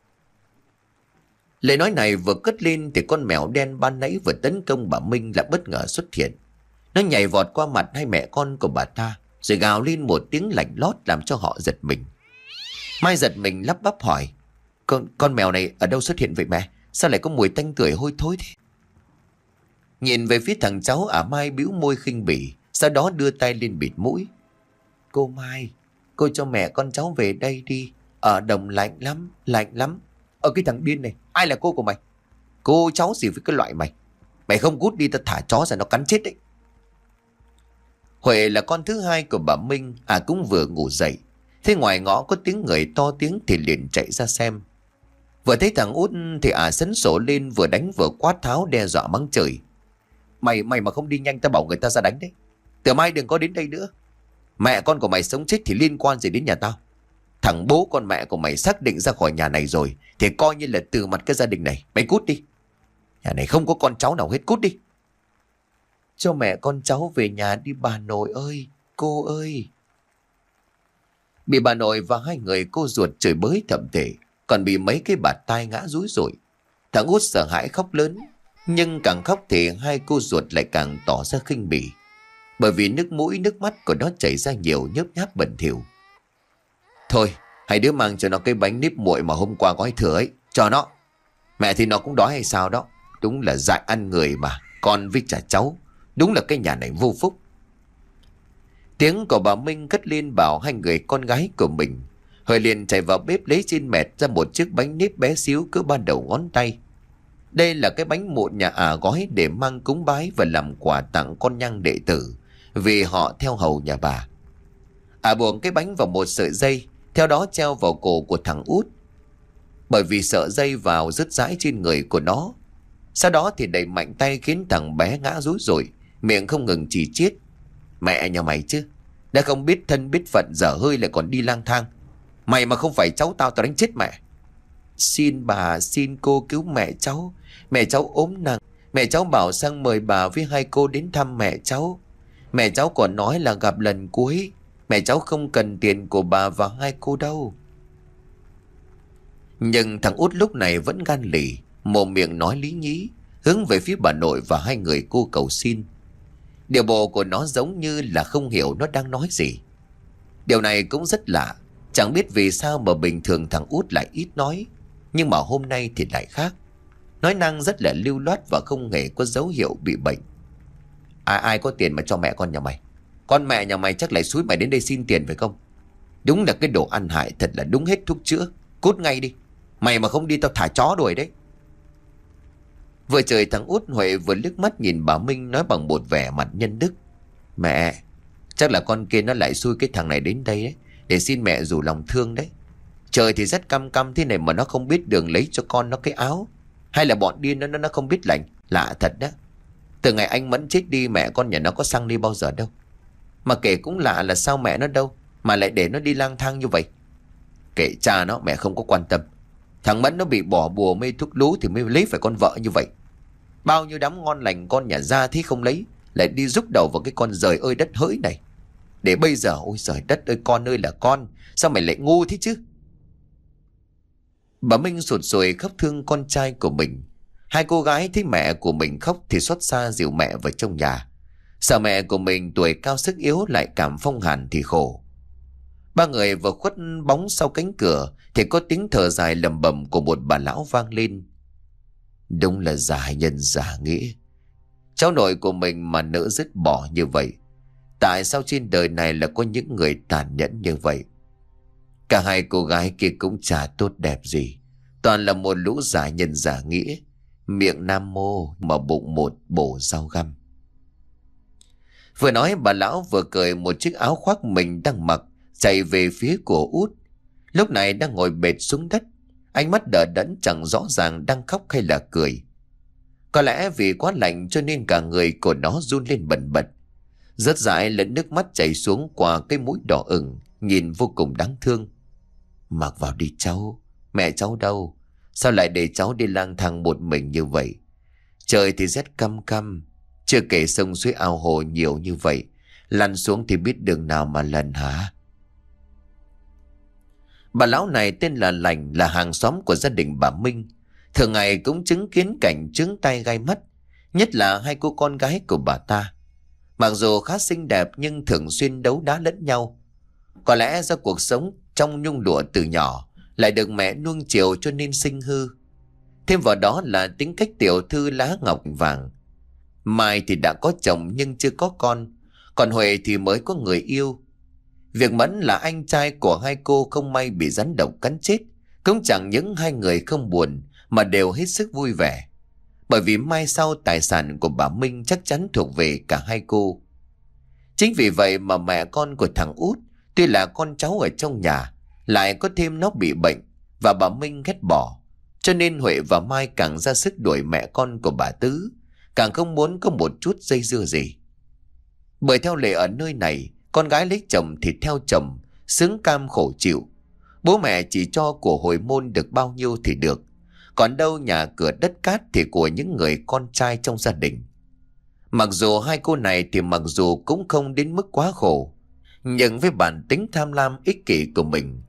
Lời nói này vừa cất lên thì con mèo đen ban nãy vừa tấn công bà Minh lại bất ngờ xuất hiện. Nó nhảy vọt qua mặt hai mẹ con của bà ta, rồi gào lên một tiếng lạnh lót làm cho họ giật mình. Mai giật mình lắp bắp hỏi, con mèo này ở đâu xuất hiện vậy mẹ? Sao lại có mùi tanh tưởi hôi thối thế? Nhìn về phía thằng cháu, Mai bĩu môi khinh bỉ, sau đó đưa tay lên bịt mũi. Cô Mai, cô cho mẹ con cháu về đây đi. Ở đồng lạnh lắm, lạnh lắm. Cái thằng điên này, ai là cô của mày? Cô cháu gì với cái loại mày? Mày không cút đi tao thả chó ra nó cắn chết đấy. Huệ là con thứ hai của bà Minh, cũng vừa ngủ dậy. Thế ngoài ngõ có tiếng người to tiếng thì liền chạy ra xem. Vừa thấy thằng Út thì sấn sổ lên, vừa đánh vừa quát tháo đe dọa mắng chửi. Mày mà không đi nhanh tao bảo người ta ra đánh đấy. Từ mai đừng có đến đây nữa. Mẹ con của mày sống chết thì liên quan gì đến nhà tao? Thằng bố con mẹ của mày xác định ra khỏi nhà này rồi thì coi như là từ mặt cái gia đình này. Mày cút đi. Nhà này không có con cháu nào hết, cút đi. Cho mẹ con cháu về nhà đi bà nội ơi, cô ơi. Bị bà nội và hai người cô ruột chửi bới thậm tệ. còn bị mấy cái bạt tai ngã rúi rủi. Thằng út sợ hãi khóc lớn, nhưng càng khóc thì hai cô ruột lại càng tỏ ra khinh bỉ, bởi vì nước mũi nước mắt của nó chảy ra nhiều nhớp nháp bẩn thỉu. Thôi, hai đứa mang cho nó cái bánh nếp nguội mà hôm qua gói thừa ấy, cho nó. Mẹ thì nó cũng đói hay sao đó. Đúng là dại ăn người mà, con với chả cháu. Đúng là cái nhà này vô phúc. Tiếng của bà Minh cất lên bảo hai người con gái của mình. Huệ liền chạy vào bếp lấy trên mẹt ra một chiếc bánh nếp bé xíu cỡ ban đầu ngón tay. Đây là cái bánh mụn nhà gói để mang cúng bái và làm quà tặng con nhang đệ tử, vì họ theo hầu nhà bà. Buộc cái bánh vào một sợi dây, theo đó treo vào cổ của thằng út, bởi vì sợ dây vào rứt rãi trên người của nó. Sau đó thì đẩy mạnh tay khiến thằng bé ngã rúi rủi, miệng không ngừng chỉ chiết. Mẹ nhà mày chứ, đã không biết thân biết phận dở hơi lại còn đi lang thang. Mày mà không phải cháu tao đánh chết mẹ. Xin bà, xin cô cứu mẹ cháu. Mẹ cháu ốm nặng. Mẹ cháu bảo sang mời bà với hai cô đến thăm mẹ cháu. Mẹ cháu còn nói là gặp lần cuối. Mẹ cháu không cần tiền của bà và hai cô đâu. Nhưng thằng út lúc này vẫn gan lì, mồm miệng nói lý nhí, hướng về phía bà nội và hai người cô cầu xin. Điệu bộ của nó giống như là không hiểu nó đang nói gì. Điều này cũng rất lạ. Chẳng biết vì sao mà bình thường thằng út lại ít nói, nhưng mà hôm nay thì lại khác. Nói năng rất là lưu loát và không hề có dấu hiệu bị bệnh. Ai có tiền mà cho mẹ con nhà mày? Con mẹ nhà mày chắc lại xúi mày đến đây xin tiền phải không? Đúng là cái đồ ăn hại, thật là đúng hết thuốc chữa. Cút ngay đi. Mày mà không đi tao thả chó đuổi đấy. Vừa trời thằng út Huệ vừa liếc mắt nhìn bà Minh, nói bằng một vẻ mặt nhân đức. Mẹ, chắc là con kia nó lại xui cái thằng này đến đây đấy, để xin mẹ rủ lòng thương đấy. Trời thì rất căm căm thế này mà nó không biết đường lấy cho con nó cái áo. Hay là bọn điên nó không biết lành. Lạ thật đó. Từ ngày anh Mẫn chết đi mẹ con nhà nó có sang đi bao giờ đâu. Mà kể cũng lạ là sao mẹ nó đâu mà lại để nó đi lang thang như vậy. Kệ cha nó, mẹ không có quan tâm. Thằng Mẫn nó bị bỏ bùa mê thuốc lú thì mới lấy phải con vợ như vậy. Bao nhiêu đám ngon lành con nhà ra thế không lấy, lại đi rúc đầu vào cái con giời ơi đất hỡi này. Để bây giờ ôi giời đất ơi, con ơi là con, sao mày lại ngu thế chứ? Bà Minh sụt sùi khóc thương con trai của mình. Hai cô gái thấy mẹ của mình khóc thì xót xa dìu mẹ vào trong nhà. Sợ mẹ của mình tuổi cao sức yếu lại cảm phong hàn thì khổ. Ba người vừa khuất bóng sau cánh cửa thì có tiếng thở dài lầm bầm của một bà lão vang lên. Đúng là giả nhân giả nghĩa. Cháu nội của mình mà nỡ dứt bỏ như vậy. Tại sao trên đời này là có những người tàn nhẫn như vậy? Cả hai cô gái kia cũng chả tốt đẹp gì, toàn là một lũ giả nhân giả nghĩa, miệng nam mô mà bụng một bổ rau găm. Vừa nói bà lão vừa cởi một chiếc áo khoác mình đang mặc, chạy về phía của út. Lúc này đang ngồi bệt xuống đất, ánh mắt đờ đẫn chẳng rõ ràng đang khóc hay là cười. Có lẽ vì quá lạnh cho nên cả người của nó run lên bần bật, rớt rãi lẫn nước mắt chảy xuống qua cái mũi đỏ ửng, nhìn vô cùng đáng thương. Mặc vào đi cháu, mẹ cháu đâu? Sao lại để cháu đi lang thang một mình như vậy? Trời thì rét căm căm, chưa kể sông suối ao hồ nhiều như vậy, lăn xuống thì biết đường nào mà lần hả? Bà lão này tên là Lành, là hàng xóm của gia đình bà Minh. Thường ngày cũng chứng kiến cảnh chướng tay gai mắt, nhất là hai cô con gái của bà ta. Mặc dù khá xinh đẹp nhưng thường xuyên đấu đá lẫn nhau. Có lẽ do cuộc sống trong nhung lụa từ nhỏ, lại được mẹ nuông chiều cho nên sinh hư. Thêm vào đó là tính cách tiểu thư lá ngọc vàng. Mai thì đã có chồng nhưng chưa có con, còn Huệ thì mới có người yêu. Việc Mẫn là anh trai của hai cô không may bị rắn độc cắn chết, cũng chẳng những hai người không buồn mà đều hết sức vui vẻ. Bởi vì mai sau tài sản của bà Minh chắc chắn thuộc về cả hai cô. Chính vì vậy mà mẹ con của thằng út, tuy là con cháu ở trong nhà, lại có thêm nó bị bệnh và bà Minh ghét bỏ. Cho nên Huệ và Mai càng ra sức đuổi mẹ con của bà Tứ, càng không muốn có một chút dây dưa gì. Bởi theo lệ ở nơi này, con gái lấy chồng thì theo chồng, sướng cam khổ chịu. Bố mẹ chỉ cho của hồi môn được bao nhiêu thì được, còn đâu nhà cửa đất cát thì của những người con trai trong gia đình. Mặc dù hai cô này thì mặc dù cũng không đến mức quá khổ, nhưng với bản tính tham lam ích kỷ của mình,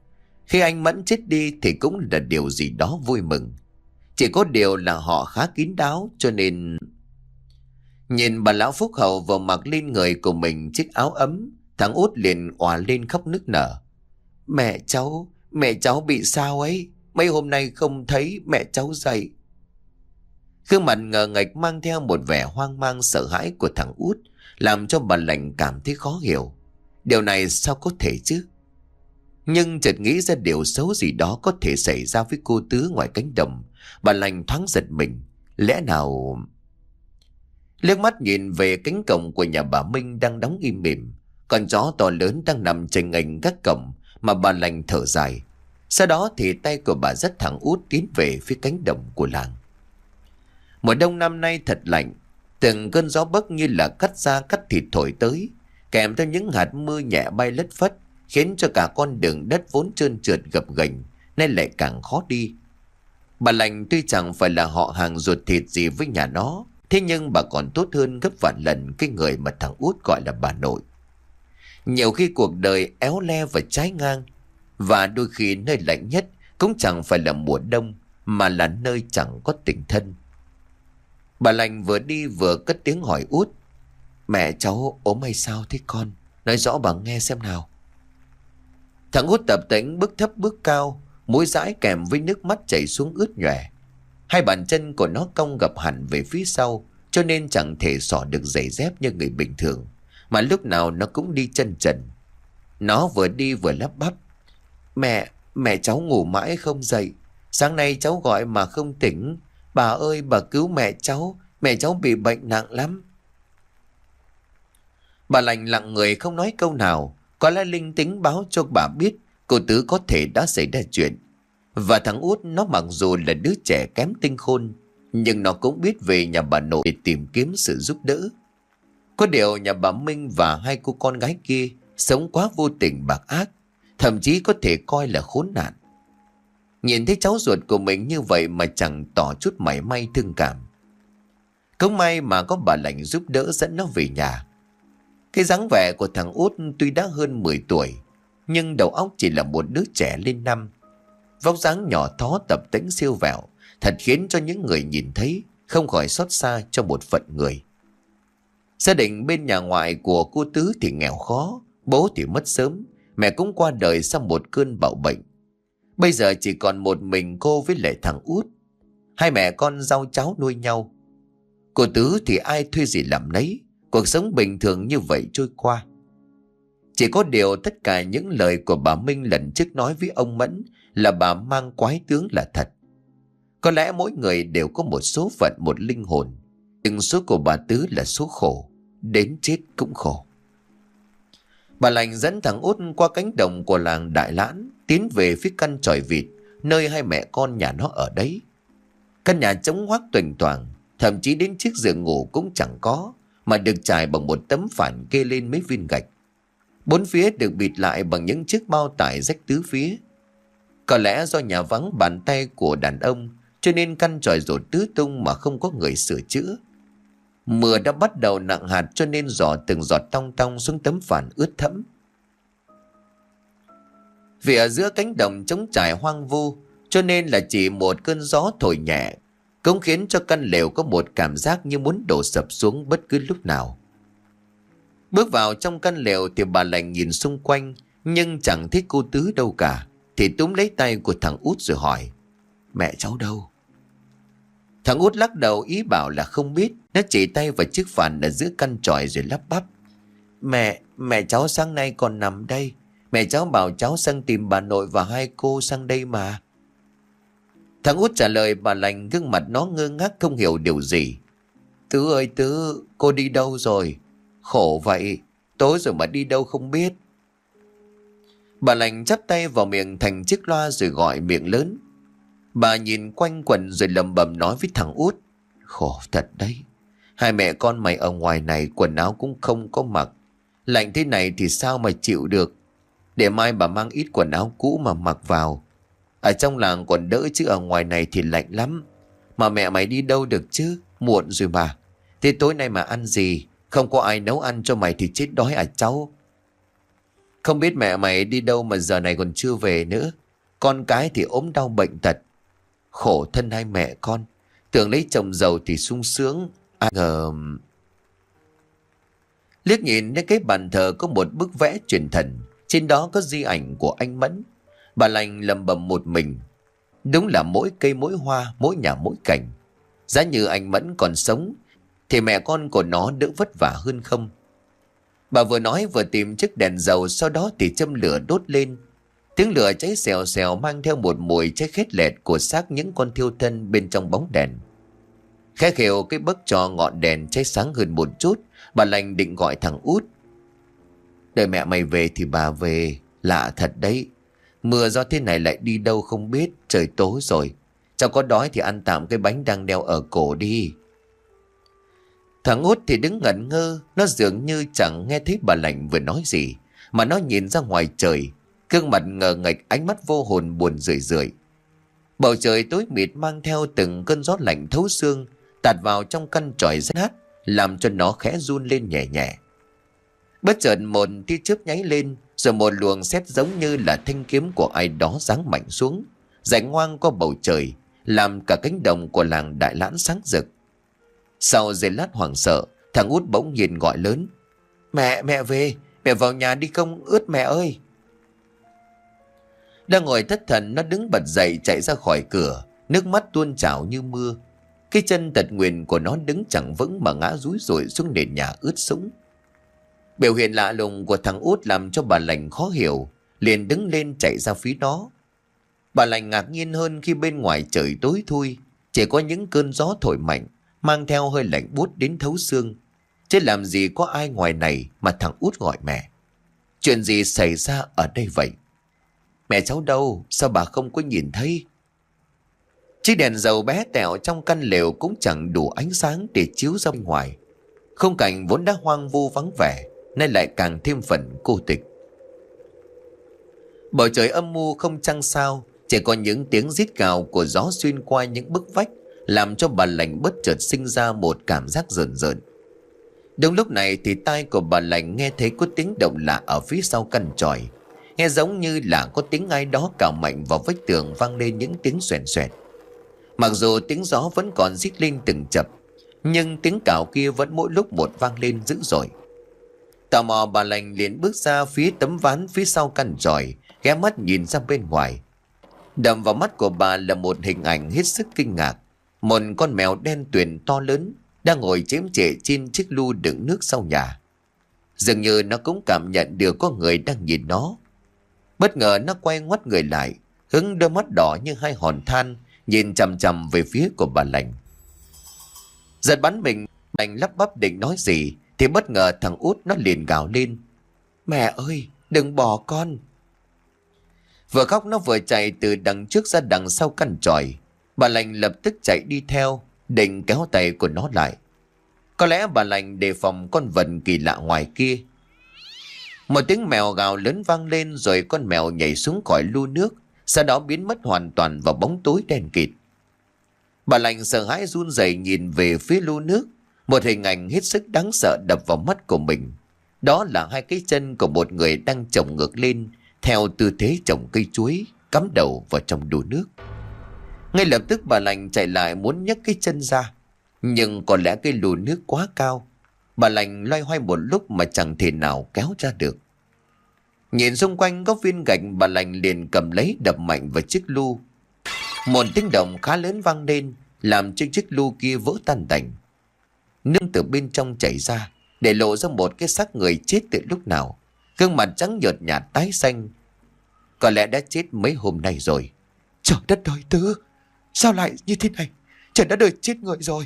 Khi anh Mẫn chết đi thì cũng là điều gì đó vui mừng. Chỉ có điều là họ khá kín đáo, cho nên nhìn bà lão Phúc Hậu vừa mặc lên người của mình chiếc áo ấm, thằng Út liền òa lên khóc nức nở. Mẹ cháu bị sao ấy, mấy hôm nay không thấy mẹ cháu dậy. Gương mặt ngờ nghệch mang theo một vẻ hoang mang sợ hãi của thằng Út làm cho bà Lành cảm thấy khó hiểu. Điều này sao có thể chứ? Nhưng chợt nghĩ ra điều xấu gì đó có thể xảy ra với cô Tứ ngoài cánh đồng, bà Lành thoáng giật mình. Lẽ nào... Liếc mắt nhìn về cánh cổng của nhà bà Minh đang đóng im mỉm, con chó to lớn đang nằm chềnh nghênh các cổng mà bà Lành thở dài. Sau đó thì tay của bà dắt thằng Út tiến về phía cánh đồng của làng. Mùa đông năm nay thật lạnh, từng cơn gió bấc như là cắt da cắt thịt thổi tới, kèm theo những hạt mưa nhẹ bay lất phất, khiến cho cả con đường đất vốn trơn trượt gập ghềnh nên lại càng khó đi. Bà Lành tuy chẳng phải là họ hàng ruột thịt gì với nhà nó, thế nhưng bà còn tốt hơn gấp vạn lần cái người mà thằng Út gọi là bà nội. Nhiều khi cuộc đời éo le và trái ngang, và đôi khi nơi lạnh nhất cũng chẳng phải là mùa đông, mà là nơi chẳng có tình thân. Bà Lành vừa đi vừa cất tiếng hỏi Út. Mẹ cháu ốm hay sao thế con? Nói rõ bà nghe xem nào. Thằng Út tập tễnh bước thấp bước cao, mũi dãi kèm với nước mắt chảy xuống ướt nhòe. Hai bàn chân của nó cong gập hẳn về phía sau, cho nên chẳng thể xỏ được giày dép như người bình thường, mà lúc nào nó cũng đi chân trần. Nó vừa đi vừa lắp bắp. Mẹ cháu ngủ mãi không dậy. Sáng nay cháu gọi mà không tỉnh. Bà ơi, bà cứu mẹ cháu bị bệnh nặng lắm. Bà Lành lặng người không nói câu nào. Có lẽ linh tính báo cho bà biết cô Tứ có thể đã xảy ra chuyện. Và thằng Út nó mặc dù là đứa trẻ kém tinh khôn, nhưng nó cũng biết về nhà bà nội để tìm kiếm sự giúp đỡ. Có điều nhà bà Minh và hai cô con gái kia sống quá vô tình bạc ác, thậm chí có thể coi là khốn nạn. Nhìn thấy cháu ruột của mình như vậy mà chẳng tỏ chút mảy may thương cảm. Cũng may mà có bà Lành giúp đỡ dẫn nó về nhà. Cái dáng vẻ của thằng Út tuy đã hơn 10 tuổi, nhưng đầu óc chỉ là một đứa trẻ lên năm. Vóc dáng nhỏ thó tập tễnh siêu vẹo, thật khiến cho những người nhìn thấy không khỏi xót xa cho một phận người. Gia đình bên nhà ngoại của cô Tứ thì nghèo khó, bố thì mất sớm, mẹ cũng qua đời sau một cơn bạo bệnh. Bây giờ chỉ còn một mình cô với lại thằng Út. Hai mẹ con rau cháo nuôi nhau. Cô Tứ thì ai thuê gì làm nấy, cuộc sống bình thường như vậy trôi qua. Chỉ có điều tất cả những lời của bà Minh lần trước nói với ông Mẫn là bà mang quái tướng là thật. Có lẽ mỗi người đều có một số phận, một linh hồn. Nhưng số của bà Tứ là số khổ, đến chết cũng khổ. Bà Lành dẫn thằng Út qua cánh đồng của làng Đại Lãn, tiến về phía căn chòi vịt, nơi hai mẹ con nhà nó ở đấy. Căn nhà trống hoác toành toàng, thậm chí đến chiếc giường ngủ cũng chẳng có, mà được trải bằng một tấm phản kê lên mấy viên gạch. Bốn phía được bịt lại bằng những chiếc bao tải rách tứ phía. Có lẽ do nhà vắng bàn tay của đàn ông, cho nên căn chòi rột tứ tung mà không có người sửa chữa. Mưa đã bắt đầu nặng hạt, cho nên giỏ từng giọt tong tong xuống tấm phản ướt thẫm. Vì ở giữa cánh đồng trống trải hoang vu, cho nên là chỉ một cơn gió thổi nhẹ cũng khiến cho căn lều có một cảm giác như muốn đổ sập xuống bất cứ lúc nào. Bước vào trong căn lều thì bà Lành nhìn xung quanh, nhưng chẳng thấy cô Tứ đâu cả, thì túm lấy tay của thằng Út rồi hỏi. Mẹ cháu đâu? Thằng Út lắc đầu ý bảo là không biết. Nó chỉ tay vào chiếc phản ở giữa căn chòi rồi lắp bắp. Mẹ cháu sáng nay còn nằm đây. Mẹ cháu bảo cháu sang tìm bà nội và hai cô sang đây mà. Thằng Út trả lời bà Lành, gương mặt nó ngơ ngác không hiểu điều gì. Tứ ơi Tứ, cô đi đâu rồi? Khổ vậy, tối rồi mà đi đâu không biết. Bà Lành chắp tay vào miệng thành chiếc loa rồi gọi miệng lớn. Bà nhìn quanh quẩn rồi lầm bầm nói với thằng Út. Khổ thật đấy. Hai mẹ con mày ở ngoài này quần áo cũng không có mặc. Lạnh thế này thì sao mà chịu được. Để mai bà mang ít quần áo cũ mà mặc vào. Ở trong làng còn đỡ chứ ở ngoài này thì lạnh lắm. Mà mẹ mày đi đâu được chứ? Muộn rồi bà. Thế tối nay mà ăn gì? Không có ai nấu ăn cho mày thì chết đói à cháu? Không biết mẹ mày đi đâu mà giờ này còn chưa về nữa. con cái thì ốm đau bệnh tật. Khổ thân hai mẹ con, tưởng lấy chồng giàu thì sung sướng, ai ngờ... Liếc nhìn đến cái bàn thờ có một bức vẽ truyền thần, trên đó có di ảnh của anh Mẫn. Bà lành lầm bầm một mình. Đúng là mỗi cây mỗi hoa, mỗi nhà mỗi cảnh. Giá như anh Mẫn còn sống thì mẹ con của nó đỡ vất vả hơn không? Bà vừa nói vừa tìm chiếc đèn dầu, sau đó thì châm lửa đốt lên. Tiếng lửa cháy xèo xèo mang theo một mùi cháy khét lẹt của xác những con thiêu thân bên trong bóng đèn. Khẽ khều cái bấc cho ngọn đèn cháy sáng hơn một chút, bà lành định gọi thằng Út. Đợi mẹ mày về thì bà về, lạ thật đấy. Mưa do thế này lại đi đâu không biết, trời tối rồi. Cháu có đói thì ăn tạm cái bánh đang đeo ở cổ đi. Thằng Út thì đứng ngẩn ngơ, nó dường như chẳng nghe thấy bà lành vừa nói gì, mà nó nhìn ra ngoài trời, gương mặt ngờ nghệch, ánh mắt vô hồn buồn rười rượi. Bầu trời tối mịt mang theo từng cơn gió lạnh thấu xương, tạt vào trong căn tròi rét hát, làm cho nó khẽ run lên nhẹ nhẹ. Bất chợt một tia chớp nháy lên, rồi một luồng sét giống như là thanh kiếm của ai đó giáng mạnh xuống, rải ngoang qua bầu trời, làm cả cánh đồng của làng Đại Lãn sáng rực. Sau giây lát hoảng sợ, thằng Út bỗng nhiên gọi lớn: Mẹ về, mẹ vào nhà đi không ướt mẹ ơi. Đang ngồi thất thần, nó đứng bật dậy chạy ra khỏi cửa, nước mắt tuôn trào như mưa. Cái chân tật nguyền của nó đứng chẳng vững mà ngã rúi rủi xuống nền nhà ướt sũng. Biểu hiện lạ lùng của thằng Út làm cho bà lành khó hiểu, liền đứng lên chạy ra phía nó. Bà lành ngạc nhiên hơn khi bên ngoài trời tối thui, chỉ có những cơn gió thổi mạnh, mang theo hơi lạnh buốt đến thấu xương. Chứ làm gì có ai ngoài này mà thằng Út gọi mẹ. Chuyện gì xảy ra ở đây vậy? Mẹ cháu đâu? Sao bà không có nhìn thấy? Chiếc đèn dầu bé tẹo trong căn lều cũng chẳng đủ ánh sáng để chiếu ra bên ngoài. Khung cảnh vốn đã hoang vu vắng vẻ, nay lại càng thêm phần cô tịch. Bầu trời âm mưu không trăng sao, chỉ có những tiếng rít gào của gió xuyên qua những bức vách, làm cho bà lành bất chợt sinh ra một cảm giác rợn rợn. Đúng lúc này thì tai của bà lành nghe thấy có tiếng động lạ ở phía sau căn chòi, nghe giống như là có tiếng ai đó cào mạnh vào vách tường, vang lên những tiếng xoèn xoẹt. Mặc dù tiếng gió vẫn còn rít lên từng chập, nhưng tiếng cào kia vẫn mỗi lúc một vang lên dữ dội. Tò mò, bà lành liền bước ra phía tấm ván phía sau căn chòi, ghé mắt nhìn ra bên ngoài. Đập vào mắt của bà là một hình ảnh hết sức kinh ngạc. Một con mèo đen tuyền to lớn đang ngồi chém chệ trên chiếc lu đựng nước sau nhà. Dường như nó cũng cảm nhận được có người đang nhìn nó. Bất ngờ nó quay ngoắt người lại, hướng đôi mắt đỏ như hai hòn than nhìn chằm chằm về phía của bà lành. Giật bắn mình, lành lắp bắp định nói gì thì bất ngờ thằng Út nó liền gào lên: Mẹ ơi, đừng bỏ con. Vừa khóc nó vừa chạy từ đằng trước ra đằng sau căn chòi. Bà lành lập tức chạy đi theo, định kéo tay của nó lại. Có lẽ bà lành đề phòng con vật kỳ lạ ngoài kia. Một tiếng mèo gào lớn vang lên, rồi con mèo nhảy xuống khỏi lu nước, sau đó biến mất hoàn toàn vào bóng tối đen kịt. Bà lành sợ hãi run rẩy nhìn về phía lu nước. Một hình ảnh hết sức đáng sợ đập vào mắt của mình. Đó là hai cái chân của một người đang chồng ngược lên theo tư thế trồng cây chuối, cắm đầu vào trong lu nước. Ngay lập tức bà lành chạy lại muốn nhấc cái chân ra, nhưng có lẽ cái lu nước quá cao. Bà lành loay hoay một lúc mà chẳng thể nào kéo ra được. Nhìn xung quanh có viên gạch, bà lành liền cầm lấy đập mạnh vào chiếc lu. Một tiếng động khá lớn vang lên, làm cho chiếc lu kia vỡ tan tành. Nước từ bên trong chảy ra, để lộ ra một cái xác người chết từ lúc nào. Gương mặt trắng nhợt nhạt tái xanh, có lẽ đã chết mấy hôm nay rồi. Trời đất ơi Tư, sao lại như thế này? Trời đã đời chết người rồi.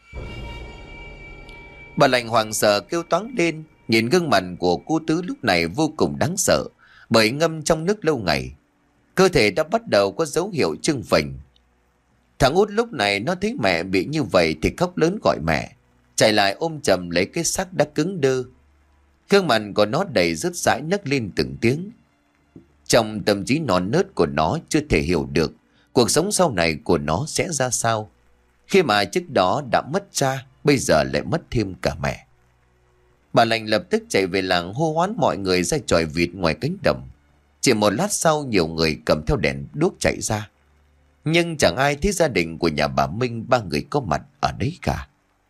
Bà lành hoảng sợ kêu toáng lên. Nhìn gương mặt của cô Tứ lúc này vô cùng đáng sợ, bởi ngâm trong nước lâu ngày, cơ thể đã bắt đầu có dấu hiệu trưng phình. Thằng Út lúc này nó thấy mẹ bị như vậy thì khóc lớn gọi mẹ, chạy lại ôm chầm lấy cái xác đã cứng đơ. Gương mặt của nó đầy rứt rãi nấc lên từng tiếng. Trong tâm trí non nớt của nó chưa thể hiểu được cuộc sống sau này của nó sẽ ra sao, khi mà trước đó đã mất cha, bây giờ lại mất thêm cả mẹ. Bà lành lập tức chạy về làng hô hoán mọi người ra chòi vịt ngoài cánh đồng. Chỉ một lát sau nhiều người cầm theo đèn đuốc chạy ra. Nhưng chẳng ai thấy gia đình của nhà bà Minh ba người có mặt ở đấy cả.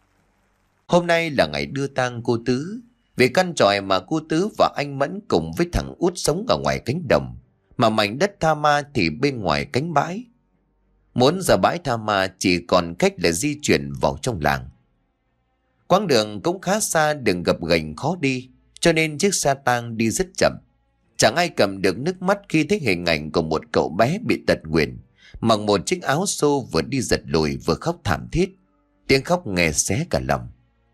Hôm nay là ngày đưa tang cô Tứ. Vì căn tròi mà cô Tứ và anh Mẫn cùng với thằng Út sống ở ngoài cánh đồng, mà mảnh đất Tha Ma thì bên ngoài cánh bãi. Muốn ra bãi Tha Ma chỉ còn cách là di chuyển vào trong làng. Quãng đường cũng khá xa, đường gập ghềnh khó đi, cho nên chiếc xe tang đi rất chậm. Chẳng ai cầm được nước mắt khi thấy hình ảnh của một cậu bé bị tật nguyền, mặc một chiếc áo xô vừa đi giật lùi vừa khóc thảm thiết. Tiếng khóc nghe xé cả lòng.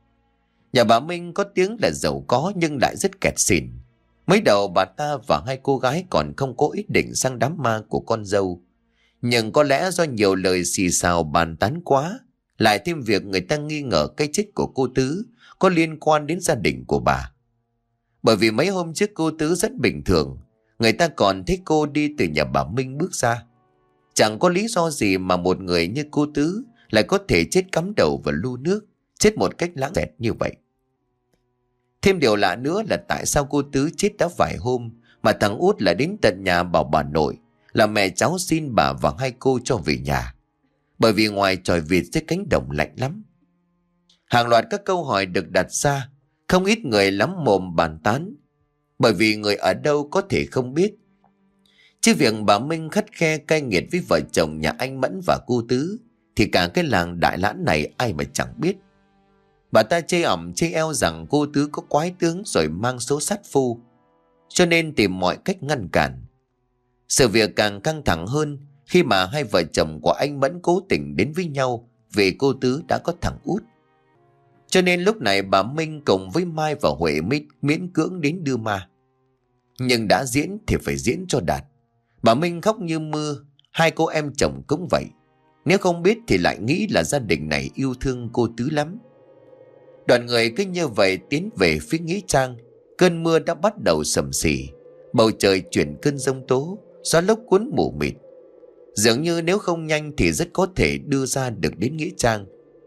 Nhà bà Minh có tiếng là giàu có nhưng lại rất kẹt xỉn. Mới đầu bà ta và hai cô gái còn không có ý định sang đám ma của con dâu. Nhưng có lẽ do nhiều lời xì xào bàn tán quá, lại thêm việc người ta nghi ngờ cái chết của cô Tứ có liên quan đến gia đình của bà. Bởi vì mấy hôm trước cô Tứ rất bình thường, người ta còn thấy cô đi từ nhà bà Minh bước ra. Chẳng có lý do gì mà một người như cô Tứ lại có thể chết cắm đầu vào lu nước, chết một cách lãng xẹt như vậy. Thêm điều lạ nữa là tại sao cô Tứ chết đã vài hôm mà thằng Út lại đến tận nhà bảo bà nội là mẹ cháu xin bà và hai cô cho về nhà. Bởi vì ngoài chòi vịt dưới cánh đồng lạnh lắm. Hàng loạt các câu hỏi được đặt ra, không ít người lắm mồm bàn tán. Bởi vì người ở đâu có thể không biết. Chứ việc bà Minh khắt khe cay nghiệt với vợ chồng nhà anh Mẫn và cô Tứ thì cả cái làng Đại Lãn này ai mà chẳng biết. Bà ta chê ỏm chê eo rằng cô Tứ có quái tướng rồi mang số sát phu, cho nên tìm mọi cách ngăn cản. Sự việc càng căng thẳng hơn khi mà hai vợ chồng của anh Mẫn cố tình đến với nhau vì cô Tứ đã có thằng Út. Cho nên lúc này bà Minh cùng với Mai và Huệ mới miễn cưỡng đến đưa ma. Nhưng đã diễn thì phải diễn cho đạt. Bà Minh khóc như mưa, hai cô em chồng cũng vậy. Nếu không biết thì lại nghĩ là gia đình này yêu thương cô Tứ lắm. Đoàn người cứ như vậy tiến về phía nghĩa trang. Cơn mưa đã bắt đầu sầm xì, bầu trời chuyển cơn giông tố, gió lốc cuốn mù mịt. Dường như nếu không nhanh thì rất có thể đưa ra được đến nghĩa trang.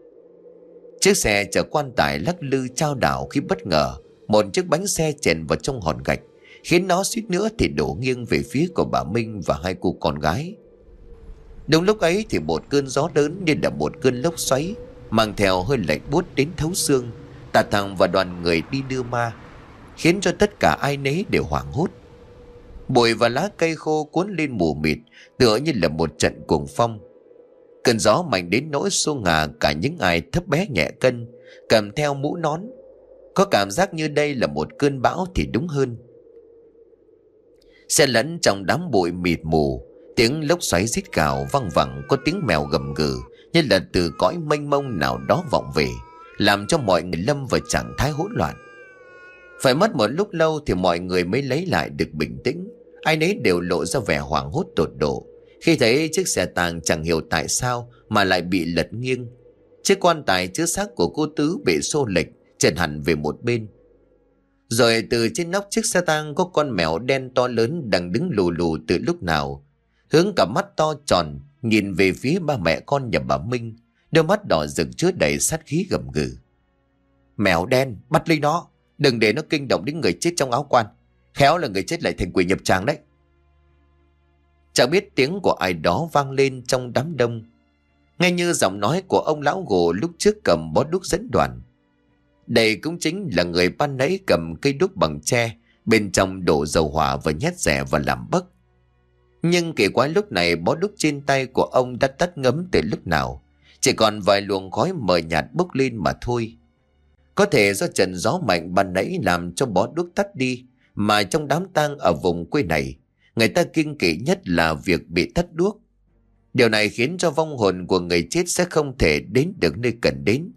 Chiếc xe chở quan tài lắc lư chao đảo khi bất ngờ một chiếc bánh xe chèn vào trong hòn gạch, khiến nó suýt nữa thì đổ nghiêng về phía của bà Minh và hai cô con gái. Đúng lúc ấy thì một cơn gió lớn như là một cơn lốc xoáy, mang theo hơi lạnh buốt đến thấu xương, tạt thẳng vào đoàn người đi đưa ma, khiến cho tất cả ai nấy đều hoảng hốt. Bụi và lá cây khô cuốn lên mù mịt, tựa như là một trận cuồng phong. Cơn gió mạnh đến nỗi xô ngả cả những ai thấp bé nhẹ cân, cầm theo mũ nón. Có cảm giác như đây là một cơn bão thì đúng hơn. Xen lẫn trong đám bụi mịt mù, tiếng lốc xoáy rít gào văng vẳng, có tiếng mèo gầm gừ như là từ cõi mênh mông nào đó vọng về, làm cho mọi người lâm vào trạng thái hỗn loạn. Phải mất một lúc lâu thì mọi người mới lấy lại được bình tĩnh. Ai nấy đều lộ ra vẻ hoảng hốt tột độ khi thấy chiếc xe tang chẳng hiểu tại sao mà lại bị lật nghiêng. Chiếc quan tài chứa xác của cô Tứ bị xô lệch, trượt hẳn về một bên. Rồi từ trên nóc chiếc xe tang có con mèo đen to lớn đang đứng lù lù từ lúc nào, hướng cả mắt to tròn nhìn về phía ba mẹ con nhà bà Minh, đôi mắt đỏ rực chứa đầy sát khí gầm gừ. Mèo đen, bắt lấy nó, đừng để nó kinh động đến người chết trong áo quan, khéo là người chết lại thành quỷ nhập tràng đấy. Chẳng biết tiếng của ai đó vang lên trong đám đông, nghe như giọng nói của ông lão gồ lúc trước cầm bó đuốc dẫn đoàn. Đây cũng chính là người ban nãy cầm cây đuốc bằng tre, bên trong đổ dầu hỏa và nhét rẻ và làm bấc. Nhưng kỳ quái lúc này bó đuốc trên tay của ông đã tắt ngấm từ lúc nào, chỉ còn vài luồng khói mờ nhạt bốc lên mà thôi. Có thể do trận gió mạnh ban nãy làm cho bó đuốc tắt đi, mà trong đám tang ở vùng quê này, người ta kiêng kỵ nhất là việc bị tắt đuốc. Điều này khiến cho vong hồn của người chết sẽ không thể đến được nơi cần đến.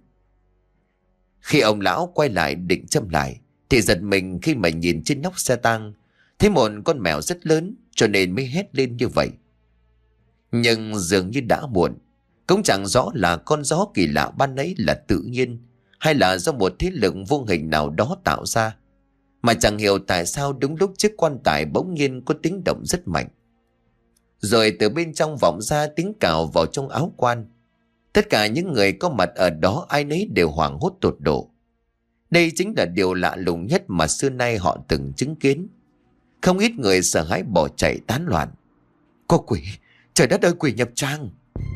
Khi ông lão quay lại định châm lại thì giật mình khi mà nhìn trên nóc xe tang thấy một con mèo rất lớn, cho nên mới hét lên như vậy. Nhưng dường như đã muộn. Cũng chẳng rõ là con gió kỳ lạ ban nãy là tự nhiên hay là do một thế lực vô hình nào đó tạo ra, mà chẳng hiểu tại sao đúng lúc chiếc quan tài bỗng nhiên có tiếng động rất mạnh. Rồi từ bên trong vọng ra tiếng cào vào trong áo quan. Tất cả những người có mặt ở đó ai nấy đều hoảng hốt tột độ. Đây chính là điều lạ lùng nhất mà xưa nay họ từng chứng kiến. Không ít người sợ hãi bỏ chạy tán loạn. Có quỷ, trời đất ơi, quỷ nhập trang.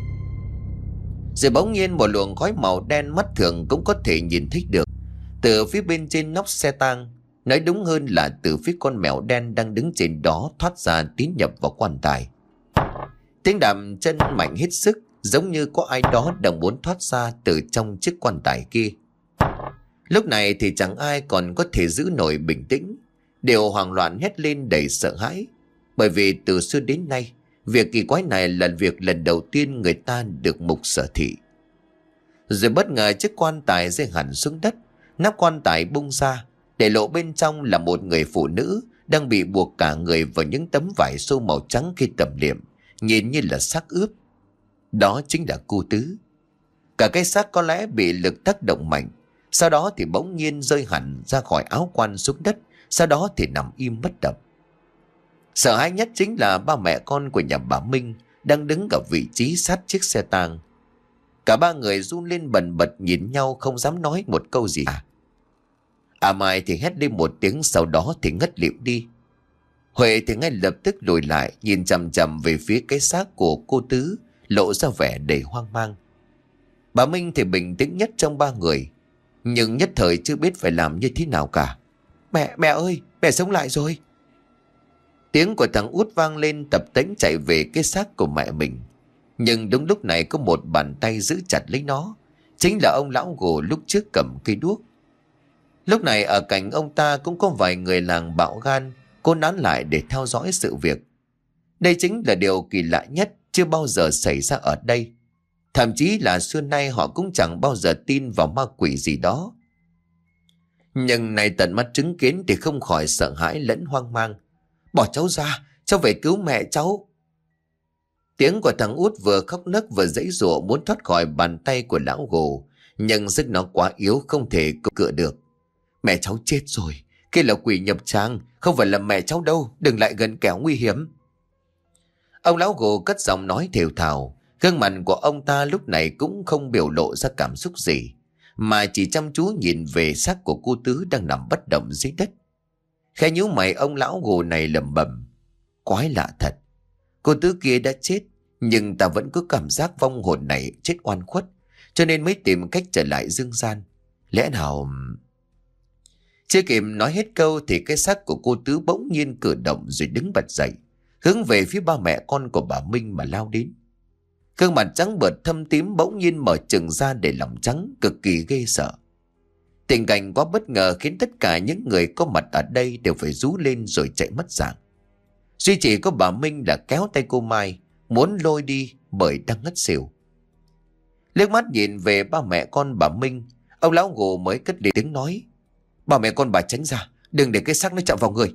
Rồi bỗng nhiên một luồng khói màu đen mắt thường cũng có thể nhìn thấy được từ phía bên trên nóc xe tang. Nói đúng hơn là từ phía con mèo đen đang đứng trên đó thoát ra tiến nhập vào quan tài. Tiếng đạp chân mạnh hết sức, giống như có ai đó đang muốn thoát ra từ trong chiếc quan tài kia. Lúc này thì chẳng ai còn có thể giữ nổi bình tĩnh, đều hoảng loạn hét lên đầy sợ hãi. Bởi vì từ xưa đến nay, việc kỳ quái này là việc lần đầu tiên người ta được mục sở thị. Rồi bất ngờ chiếc quan tài rơi hẳn xuống đất, nắp quan tài bung ra, để lộ bên trong là một người phụ nữ đang bị buộc cả người vào những tấm vải xô màu trắng khi tẩm liệm, nhìn như là xác ướp. Đó chính là cô Tứ. Cả cái xác có lẽ bị lực tác động mạnh, sau đó thì bỗng nhiên rơi hẳn ra khỏi áo quan xuống đất, sau đó thì nằm im bất động. Sợ hãi nhất chính là ba mẹ con của nhà bà Minh đang đứng ở vị trí sát chiếc xe tang. Cả ba người run lên bần bật nhìn nhau, không dám nói một câu gì. Mai thì hét lên một tiếng, sau đó thì ngất lịm đi. Huệ thì ngay lập tức lùi lại, nhìn chằm chằm về phía cái xác của cô Tứ, lộ ra vẻ đầy hoang mang. Bà Minh thì bình tĩnh nhất trong ba người, nhưng nhất thời chưa biết phải làm như thế nào cả. Mẹ ơi, mẹ sống lại rồi. Tiếng của thằng Út vang lên, tập tễnh chạy về cái xác của mẹ mình. Nhưng đúng lúc này có một bàn tay giữ chặt lấy nó, chính là ông lão Gồ lúc trước cầm cây đuốc. Lúc này ở cạnh ông ta cũng có vài người làng bạo gan cố nán lại để theo dõi sự việc. Đây chính là điều kỳ lạ nhất chưa bao giờ xảy ra ở đây. Thậm chí là xưa nay họ cũng chẳng bao giờ tin vào ma quỷ gì đó. Nhưng này tận mắt chứng kiến thì không khỏi sợ hãi lẫn hoang mang. Bỏ cháu ra, cháu về cứu mẹ cháu. Tiếng của thằng Út vừa khóc nấc vừa giãy giụa muốn thoát khỏi bàn tay của lão Gồ, nhưng sức nó quá yếu không thể cựa được. Mẹ cháu chết rồi, kia là quỷ nhập tràng, không phải là mẹ cháu đâu, đừng lại gần kẻo nguy hiểm. Ông lão Gồ cất giọng nói thều thào, gương mặt của ông ta lúc này cũng không biểu lộ ra cảm xúc gì, mà chỉ chăm chú nhìn về xác của cô Tứ đang nằm bất động dưới đất. Khẽ nhíu mày, ông lão Gồ này lẩm bẩm, quái lạ thật, cô Tứ kia đã chết, nhưng ta vẫn có cảm giác vong hồn này chết oan khuất, cho nên mới tìm cách trở lại dương gian. Lẽ nào... Chưa kịp nói hết câu thì cái xác của cô Tứ bỗng nhiên cử động rồi đứng bật dậy, hướng về phía ba mẹ con của bà Minh mà lao đến. Gương mặt trắng bợt thâm tím bỗng nhiên mở trừng ra để lòng trắng, cực kỳ ghê sợ. Tình cảnh quá bất ngờ khiến tất cả những người có mặt ở đây đều phải rú lên rồi chạy mất dạng. Duy chỉ có bà Minh là kéo tay cô Mai, muốn lôi đi bởi đang ngất xỉu. Liếc mắt nhìn về ba mẹ con bà Minh, ông lão Gồ mới cất lên tiếng nói, bà mẹ con bà tránh ra, đừng để cái xác nó chạm vào người.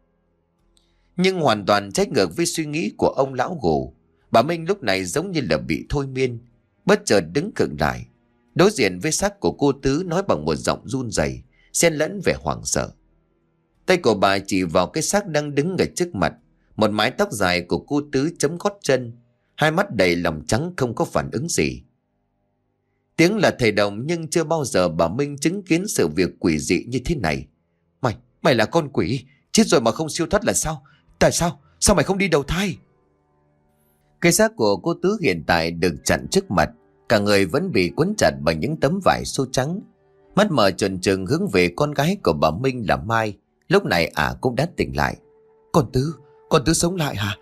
Nhưng hoàn toàn trái ngược với suy nghĩ của ông lão Gồ, bà Minh lúc này giống như là bị thôi miên, bất chợt đứng khựng lại, đối diện với xác của cô Tứ, nói bằng một giọng run rẩy, xen lẫn vẻ hoảng sợ. Tay của bà chỉ vào cái xác đang đứng ở trước mặt, một mái tóc dài của cô Tứ chấm gót chân, hai mắt đầy lòng trắng không có phản ứng gì. Tiếng là thầy đồng nhưng chưa bao giờ bà Minh chứng kiến sự việc quỷ dị như thế này. Mày là con quỷ, chết rồi mà không siêu thoát là sao? Tại sao? Sao mày không đi đầu thai? Cái xác của cô Tứ hiện tại được chặn trước mặt, cả người vẫn bị quấn chặt bằng những tấm vải xô trắng. Mắt mở trừng trừng hướng về con gái của bà Minh là Mai, lúc này cũng đã tỉnh lại. Con Tứ sống lại hả?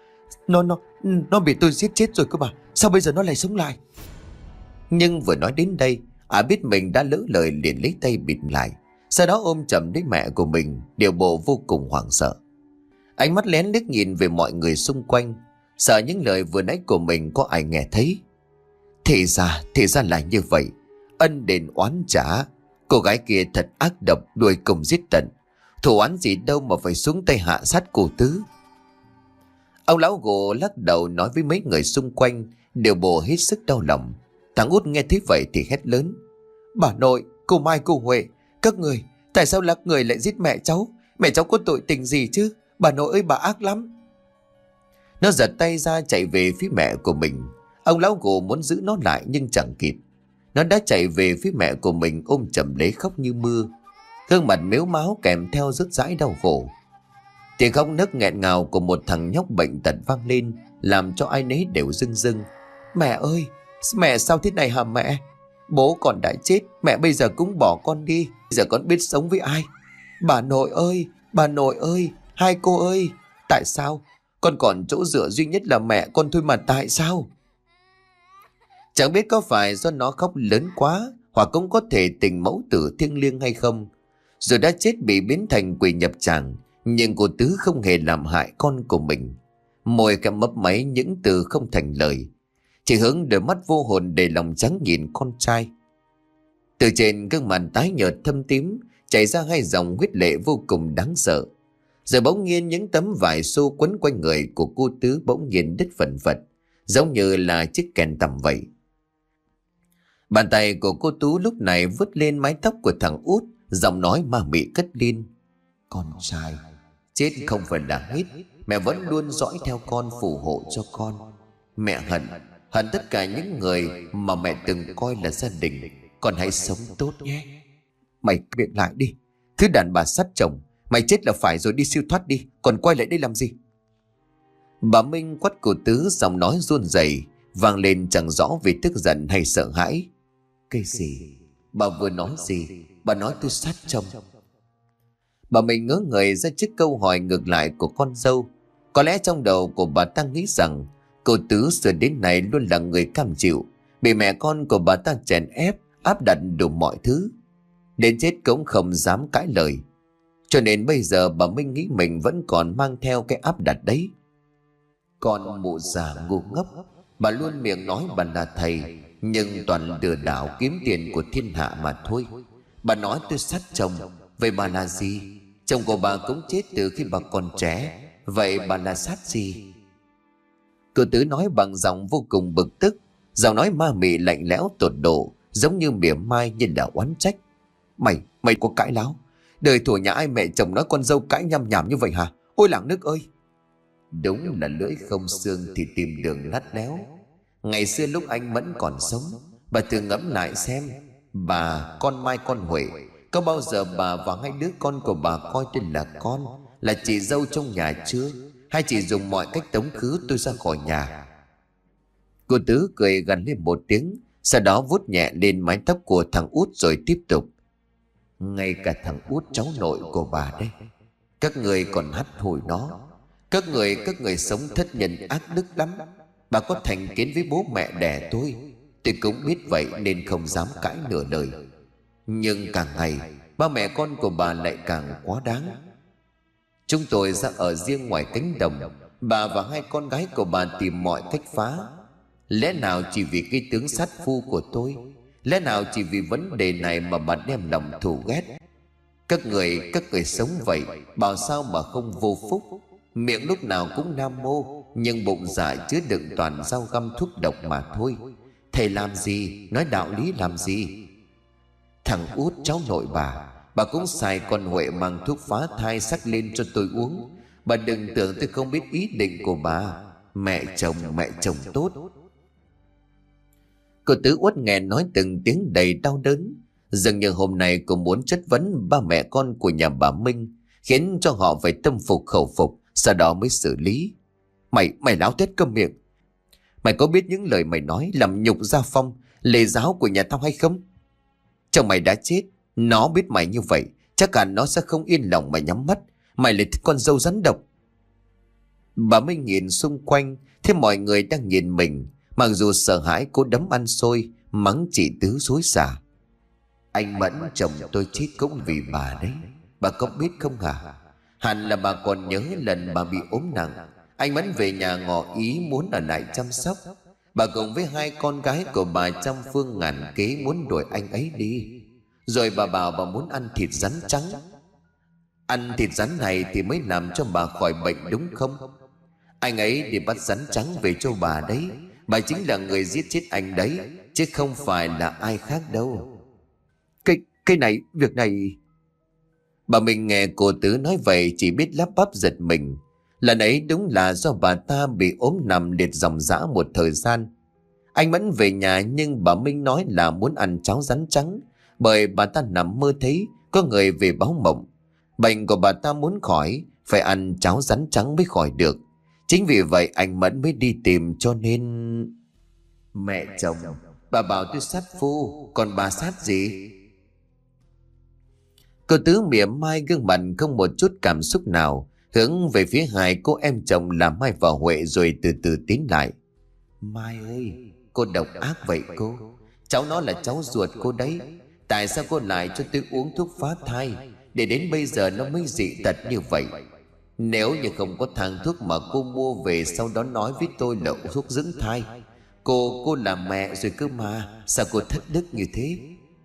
Nó bị tôi giết chết rồi cơ mà, sao bây giờ nó lại sống lại? Nhưng vừa nói đến đây, biết mình đã lỡ lời liền lấy tay bịt lại, sau đó ôm chầm lấy mẹ của mình, điều bộ vô cùng hoảng sợ. Ánh mắt lén liếc nhìn về mọi người xung quanh, sợ những lời vừa nãy của mình có ai nghe thấy. Thì ra là như vậy, ân đền oán trả, cô gái kia thật ác độc, đuổi cùng giết tận, thù oán gì đâu mà phải xuống tay hạ sát cô Tứ. Ông lão Gồ lắc đầu nói với mấy người xung quanh, điều bộ hết sức đau lòng. Thằng Út nghe thấy vậy thì hét lớn, bà nội, cô Mai, cô Huệ, các người, tại sao các người lại giết mẹ cháu? Mẹ cháu có tội tình gì chứ? Bà nội ơi, bà ác lắm. Nó giật tay ra chạy về phía mẹ của mình. Ông lão Gồ muốn giữ nó lại nhưng chẳng kịp. Nó đã chạy về phía mẹ của mình, ôm chầm lấy khóc như mưa, gương mặt mếu máo kèm theo rớt rãi đau khổ. Tiếng khóc nấc nghẹn ngào của một thằng nhóc bệnh tật vang lên, làm cho ai nấy đều rưng rưng. Mẹ ơi, mẹ sao thế này hả mẹ? Bố con đã chết, mẹ bây giờ cũng bỏ con đi, giờ con biết sống với ai? Bà nội ơi, hai cô ơi, tại sao? Con còn chỗ dựa duy nhất là mẹ con thôi mà tại sao? Chẳng biết có phải do nó khóc lớn quá, hoặc cũng có thể tình mẫu tử thiêng liêng hay không. Rồi đã chết bị biến thành quỷ nhập tràng, nhưng cô Tứ không hề làm hại con của mình. Môi khẽ mấp máy những từ không thành lời, chỉ hướng đôi mắt vô hồn để lòng trắng nhìn con trai. Từ trên gương mặt tái nhợt thâm tím chảy ra hai dòng huyết lệ vô cùng đáng sợ. Rồi bỗng nhiên những tấm vải xô quấn quanh người của cô Tứ bỗng nhiên đứt phần phật, giống như là chiếc kèn tằm vậy. Bàn tay của cô Tú lúc này vứt lên mái tóc của thằng Út, giọng nói ma mị cất lên. Con trai, chết không phải là hết, mẹ vẫn luôn dõi theo con, phù hộ cho con. Mẹ hận tất cả những người mà mẹ từng coi là gia đình. Con hãy sống tốt nhé. Mày miệng lại đi, thứ đàn bà sát chồng. Mày chết là phải rồi, đi siêu thoát đi, còn quay lại đây làm gì? Bà Minh quắt cô Tứ, giọng nói run rẩy vang lên chẳng rõ vì tức giận hay sợ hãi. Cái gì? Bà vừa nói gì? Bà nói tôi sát chồng. Bà Minh ngớ người ra trước câu hỏi ngược lại của con dâu. Có lẽ trong đầu của bà ta nghĩ rằng cô Tứ xưa đến nay luôn là người cam chịu, bị mẹ con của bà ta chèn ép, áp đặt đủ mọi thứ, đến chết cũng không dám cãi lời. Cho nên bây giờ bà Minh nghĩ mình vẫn còn mang theo cái áp đặt đấy. Con mụ già ngu ngốc, bà luôn miệng nói bà là thầy, nhưng toàn lừa đảo kiếm tiền của thiên hạ mà thôi. Bà nói tôi sát chồng, vậy bà là gì? Chồng của bà cũng chết từ khi bà còn trẻ, vậy bà là sát gì? Cô Tứ nói bằng giọng vô cùng bực tức, giọng nói ma mị lạnh lẽo tột độ, giống như mỉa mai như là oán trách. Mày có cãi láo? Đời thủa nhà ai mẹ chồng nói con dâu cãi nhăm nhảm như vậy hả? Ôi làng nước ơi! Đúng là lưỡi không xương thì tìm đường lắt léo. Ngày xưa lúc anh Mẫn còn sống, bà thử ngẫm lại xem, bà, con Mai, con Huệ, có bao giờ bà và hai đứa con của bà coi tôi là con, là chị dâu trong nhà chưa? Hay chỉ dùng mọi cách tống khứ tôi ra khỏi nhà? Cô Tứ cười gằn lên một tiếng, sau đó vuốt nhẹ lên mái tóc của thằng Út rồi tiếp tục. Ngay cả thằng Út cháu nội của bà đây, các người còn hắt hủi nó. Các người sống thất nhân ác đức lắm. Bà có thành kiến với bố mẹ đẻ tôi cũng biết vậy nên không dám cãi nửa lời. Nhưng càng ngày ba mẹ con của bà lại càng quá đáng. Chúng tôi ra ở riêng ngoài cánh đồng, bà và hai con gái của bà tìm mọi cách phá. Lẽ nào chỉ vì cái tướng sát phu của tôi? Lẽ nào chỉ vì vấn đề này mà bà đem lòng thù ghét? Các người sống vậy, bảo sao mà không vô phúc. Miệng lúc nào cũng nam mô, nhưng bụng dạ chứa đựng toàn dao găm thuốc độc mà thôi. Thầy làm gì, nói đạo lý làm gì? Thằng Út cháu nội bà cũng xài con Huệ mang thuốc phá thai sắc lên cho tôi uống. Bà đừng tưởng tôi không biết ý định của bà. Mẹ chồng tốt. Cô Tứ uất nghẹn nói từng tiếng đầy đau đớn, dường như hôm nay cô muốn chất vấn ba mẹ con của nhà bà Minh, khiến cho họ phải tâm phục khẩu phục, sau đó mới xử lý. Mày láo tét câm miệng. Mày có biết những lời mày nói làm nhục gia phong, lề giáo của nhà tao hay không? Chồng mày đã chết, nó biết mày như vậy, chắc hẳn nó sẽ không yên lòng mà nhắm mắt. Mày là con dâu rắn độc. Bà Minh nhìn xung quanh, thấy mọi người đang nhìn mình. Mặc dù sợ hãi, cô đấm ăn xôi, mắng chị Tứ xối xả. Anh Mẫn chồng tôi chết cũng vì bà đấy. Bà có biết không hả? Hẳn là bà còn nhớ lần bà bị ốm nặng, anh Mẫn về nhà ngỏ ý muốn ở lại chăm sóc. Bà cùng với hai con gái của bà trăm phương ngàn kế muốn đuổi anh ấy đi. Rồi bà bảo bà muốn ăn thịt rắn trắng. Ăn thịt rắn này thì mới làm cho bà khỏi bệnh đúng không? Anh ấy đi bắt rắn trắng về cho bà đấy. Bà chính là người giết chết anh đấy, chứ không phải là ai khác đâu. Cái này, việc này... Bà mình nghe cô Tứ nói vậy chỉ biết lắp bắp giật mình. Lần ấy đúng là do bà ta bị ốm nằm liệt dòng dã một thời gian. Anh Mẫn về nhà nhưng bà Minh nói là muốn ăn cháo rắn trắng, bởi bà ta nằm mơ thấy có người về báo mộng. Bệnh của bà ta muốn khỏi, phải ăn cháo rắn trắng mới khỏi được. Chính vì vậy anh Mẫn mới đi tìm, cho nên... Mẹ chồng, bà bảo tôi sát phu, còn bà sát gì? Cô Tứ mỉa mai, gương mặt không một chút cảm xúc nào, hướng về phía hai cô em chồng là Mai và Huệ, rồi từ từ tiến lại. Mai ơi, cô độc ác vậy cô. Cháu nó là cháu ruột cô đấy. Tại sao cô lại cho tôi uống thuốc phá thai, để đến bây giờ nó mới dị tật như vậy? Nếu như không có thang thuốc mà cô mua về, sau đó nói với tôi là thuốc dưỡng thai, cô là mẹ rồi cơ mà, sao cô thất đức như thế?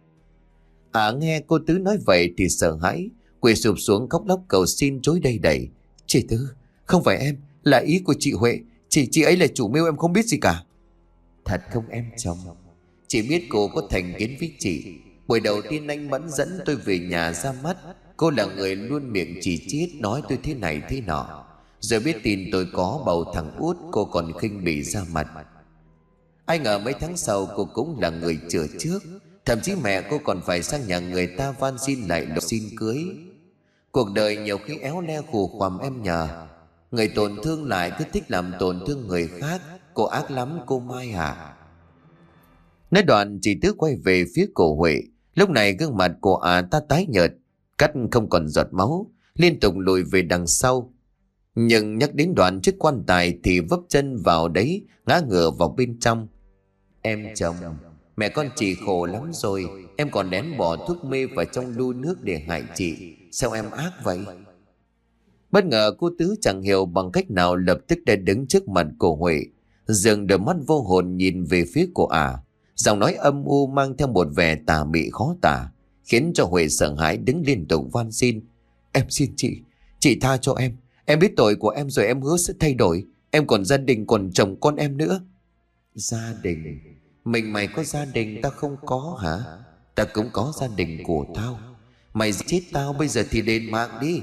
Nghe cô Tứ nói vậy thì sợ hãi, quỳ sụp xuống khóc lóc cầu xin chối đầy đẩy. Chị Tứ, không phải em, là ý của chị Huệ. Chị ấy là chủ mưu, em không biết gì cả. Thật không em chồng? Chị biết cô có thành kiến với chị. Buổi đầu tiên anh Mẫn dẫn tôi về nhà ra mắt, cô là người luôn miệng chỉ chiết nói tôi thế này thế nọ. Rồi biết tin tôi có bầu thằng út, cô còn khinh bỉ ra mặt. Ai ngờ mấy tháng sau cô cũng là người chữa trước. Thậm chí mẹ cô còn phải sang nhà người ta van xin lại đồ xin cưới. Cuộc đời nhiều khi éo le khù khoằm em nhờ. Người tổn thương lại cứ thích làm tổn thương người khác. Cô ác lắm cô Mai à. Nói đoạn chị Tứ quay về phía cổ Huệ. Lúc này gương mặt của ta tái nhợt, cắt không còn giọt máu, liên tục lùi về đằng sau. Nhưng nhắc đến đoạn chiếc quan tài thì vấp chân vào đấy, ngã ngửa vào bên trong. Em chồng, mẹ con chị khổ lắm rồi. Em còn nén bỏ thuốc mê vào trong lu nước để hại chị. Sao em ác vậy? Bất ngờ cô Tứ chẳng hiểu bằng cách nào lập tức đã đứng trước mặt cô Huệ, dường đôi mắt vô hồn nhìn về phía cô giọng nói âm u mang theo một vẻ tà mị khó tả, khiến cho Huệ sợ hãi đứng liên tục van xin. Em xin chị tha cho em. Em biết tội của em rồi, em hứa sẽ thay đổi. Em còn gia đình, còn chồng con em nữa. Gia đình? Mình mày có gia đình, ta không có hả? Ta cũng có gia đình của tao. Mày chết tao bây giờ thì đền mạng đi.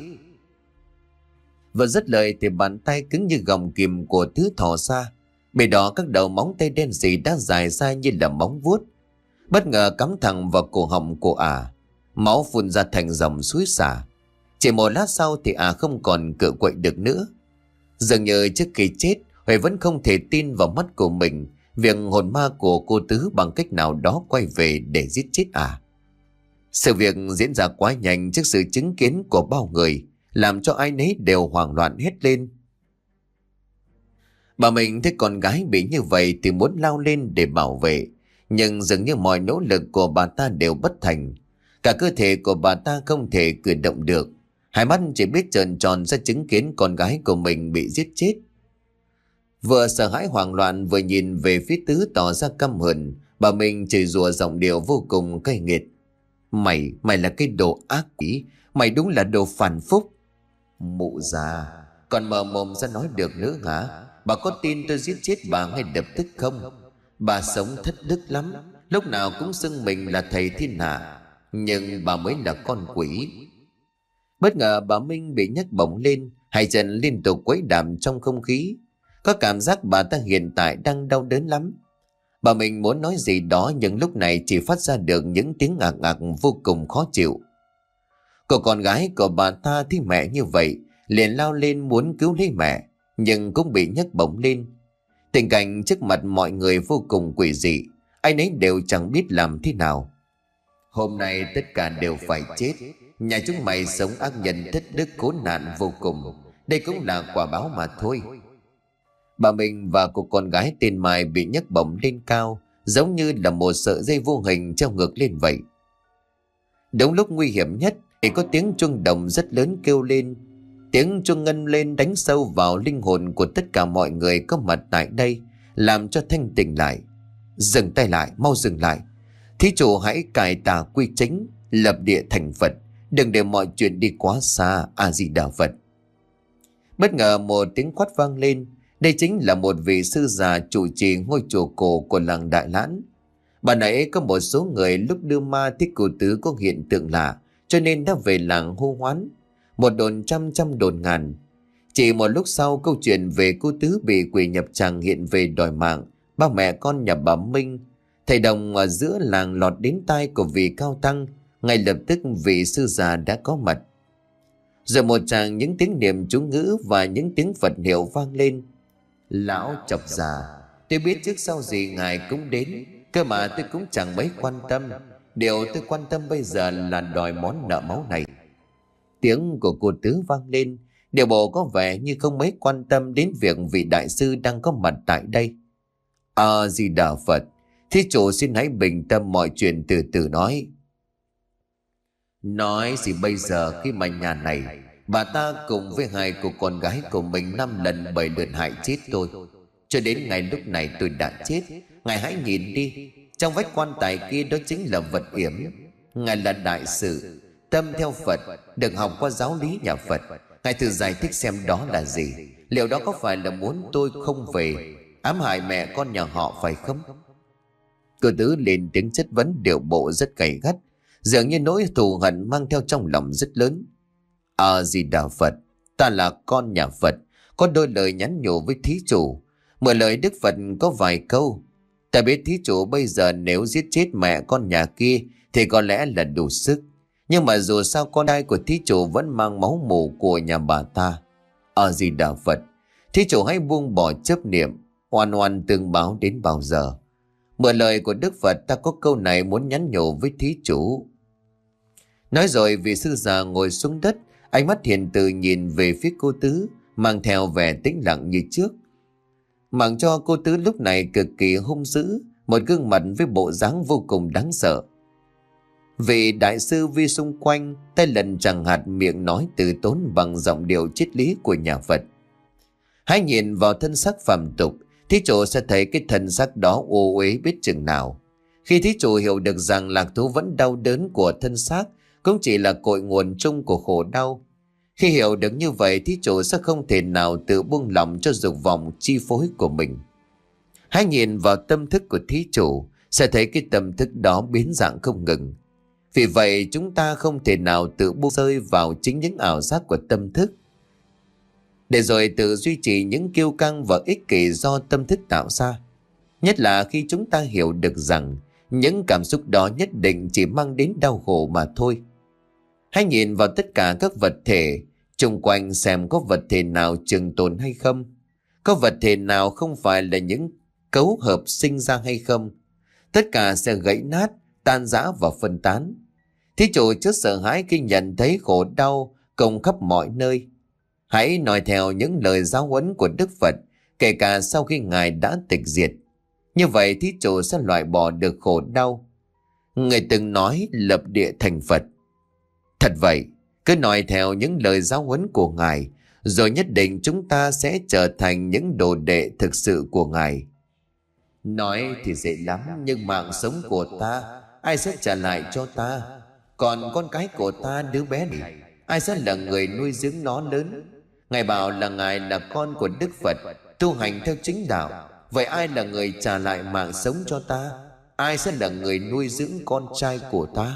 Vừa dứt lời thì bàn tay cứng như gọng kìm của Tứ thò ra. Bề đó các đầu móng tay đen sì đã dài ra như là móng vuốt, bất ngờ cắm thẳng vào cổ họng của máu phun ra thành dòng suối xả. Chỉ một lát sau thì không còn cựa quậy được nữa. Dường như trước khi chết, Huệ vẫn không thể tin vào mắt của mình, việc hồn ma của cô Tứ bằng cách nào đó quay về để giết chết Sự việc diễn ra quá nhanh trước sự chứng kiến của bao người, làm cho ai nấy đều hoảng loạn hét lên. Bà mình thấy con gái bị như vậy thì muốn lao lên để bảo vệ, nhưng dường như mọi nỗ lực của bà ta đều bất thành. Cả cơ thể của bà ta không thể cử động được, hai mắt chỉ biết trợn tròn ra chứng kiến con gái của mình bị giết chết. Vừa sợ hãi hoảng loạn vừa nhìn về phía Tứ tỏ ra căm hờn, bà mình chửi rủa giọng điệu vô cùng cay nghiệt. Mày là cái đồ ác quỷ, mày đúng là đồ phản phúc. Mụ già, còn mở mồm ra nói được nữa hả? Bà có tin tôi giết chết bà ngay lập tức không? Bà sống thất đức lắm, lúc nào cũng xưng mình là thầy thiên hạ, nhưng bà mới là con quỷ. Bất ngờ bà Minh bị nhấc bổng lên, hai chân liên tục quấy đạp trong không khí. Có cảm giác bà ta hiện tại đang đau đớn lắm. Bà Minh muốn nói gì đó nhưng lúc này chỉ phát ra được những tiếng ạc ạc vô cùng khó chịu. Cô con gái của bà ta thấy mẹ như vậy, liền lao lên muốn cứu lấy mẹ, nhưng cũng bị nhấc bổng lên. Tình cảnh trước mặt mọi người vô cùng quỷ dị, ai nấy đều chẳng biết làm thế nào. Hôm nay tất cả đều phải chết. Nhà chúng mày sống ác nhân thất đức khốn nạn vô cùng, đây cũng là quả báo mà thôi. Bà mình và cô con gái tên Mai bị nhấc bổng lên cao, giống như là một sợi dây vô hình treo ngược lên vậy. Đúng lúc nguy hiểm nhất thì có tiếng chuông đồng rất lớn kêu lên. Tiếng chuông ngân lên đánh sâu vào linh hồn của tất cả mọi người có mặt tại đây, làm cho thanh tỉnh lại. Dừng tay lại, mau dừng lại. Thí chủ hãy cải tà quy chính, lập địa thành Phật, đừng để mọi chuyện đi quá xa. A Di Đà Phật. Bất ngờ một tiếng quát vang lên. Đây chính là một vị sư già trụ trì ngôi chùa cổ của làng Đại Lãn. Bà nãy có một số người lúc đưa ma thích cô Tứ có hiện tượng lạ, cho nên đã về làng hô hoán. Một đồn trăm đồn ngàn. Chỉ một lúc sau, câu chuyện về cô Tứ bị quỷ nhập tràng hiện về đòi mạng ba mẹ con nhà bà Minh, thầy đồng ở giữa làng lọt đến tai của vị cao tăng. Ngay lập tức vị sư già đã có mặt. Rồi một tràng những tiếng niệm chú ngữ và những tiếng Phật hiệu vang lên. Lão chọc già, tôi biết trước sau gì ngài cũng đến, cơ mà tôi cũng chẳng mấy quan tâm. Điều tôi quan tâm bây giờ là đòi món nợ máu này. Tiếng của cô Tứ vang lên, điều bộ có vẻ như không mấy quan tâm đến việc vị đại sư đang có mặt tại đây. A Di Đà Phật, thí chủ xin hãy bình tâm, mọi chuyện từ từ nói. Nói gì bây giờ khi mà nhà này bà ta cùng với hai cô con gái của mình 5 lần 7 lượt hại chết tôi. Cho đến ngày lúc này tôi đã chết. Ngài hãy nhìn đi, trong vách quan tài kia đó chính là vật yểm. Ngài là đại sự, tâm theo Phật, được học qua giáo lý nhà Phật. Ngài thử giải thích xem đó là gì. Liệu đó có phải là muốn tôi không về, ám hại mẹ con nhà họ phải không? Cô Tứ lên tiếng chất vấn, điệu bộ rất gay gắt, dường như nỗi thù hận mang theo trong lòng rất lớn. A Di Đà Phật, ta là con nhà Phật, có đôi lời nhắn nhủ với thí chủ. Mượn lời Đức Phật có vài câu. Ta biết thí chủ bây giờ nếu giết chết mẹ con nhà kia thì có lẽ là đủ sức, nhưng mà dù sao con trai của thí chủ vẫn mang máu mủ của nhà bà ta. A Di Đà Phật, thí chủ hãy buông bỏ chấp niệm, oan oan tương báo đến bao giờ. Mượn lời của Đức Phật, ta có câu này muốn nhắn nhủ với thí chủ. Nói rồi vị sư già ngồi xuống đất, ánh mắt hiền từ nhìn về phía cô Tứ, mang theo vẻ tĩnh lặng như trước. Mặc cho cô Tứ lúc này cực kỳ hung dữ, một gương mặt với bộ dáng vô cùng đáng sợ. Vị đại sư vi xung quanh, tay lần chẳng hạt, miệng nói từ tốn bằng giọng điệu triết lý của nhà Phật. Hãy nhìn vào thân xác phàm tục, thí chủ sẽ thấy cái thân xác đó ô uế biết chừng nào. Khi thí chủ hiểu được rằng lạc thú vẫn đau đớn của thân xác cũng chỉ là cội nguồn chung của khổ đau, khi hiểu được như vậy, thí chủ sẽ không thể nào tự buông lỏng cho dục vọng chi phối của mình. Hãy nhìn vào tâm thức của thí chủ, sẽ thấy cái tâm thức đó biến dạng không ngừng. Vì vậy chúng ta không thể nào tự buông rơi vào chính những ảo giác của tâm thức, để rồi tự duy trì những kiêu căng và ích kỷ do tâm thức tạo ra. Nhất là khi chúng ta hiểu được rằng những cảm xúc đó nhất định chỉ mang đến đau khổ mà thôi. Hãy nhìn vào tất cả các vật thể xung quanh xem có vật thể nào trường tồn hay không, có vật thể nào không phải là những cấu hợp sinh ra hay không. Tất cả sẽ gãy nát, tan rã và phân tán. Thí chủ chớ sợ hãi khi nhận thấy khổ đau cùng khắp mọi nơi. Hãy nói theo những lời giáo huấn của Đức Phật, kể cả sau khi Ngài đã tịch diệt. Như vậy thí chủ sẽ loại bỏ được khổ đau. Người từng nói lập địa thành Phật. Thật vậy, cứ nói theo những lời giáo huấn của Ngài, rồi nhất định chúng ta sẽ trở thành những đồ đệ thực sự của Ngài. Nói thì dễ lắm, nhưng mạng sống của ta, ai sẽ trả lại cho ta? Còn con cái của ta, đứa bé này, ai sẽ là người nuôi dưỡng nó lớn? Ngài bảo là Ngài là con của Đức Phật, tu hành theo chính đạo. Vậy ai là người trả lại mạng sống cho ta? Ai sẽ là người nuôi dưỡng con trai của ta?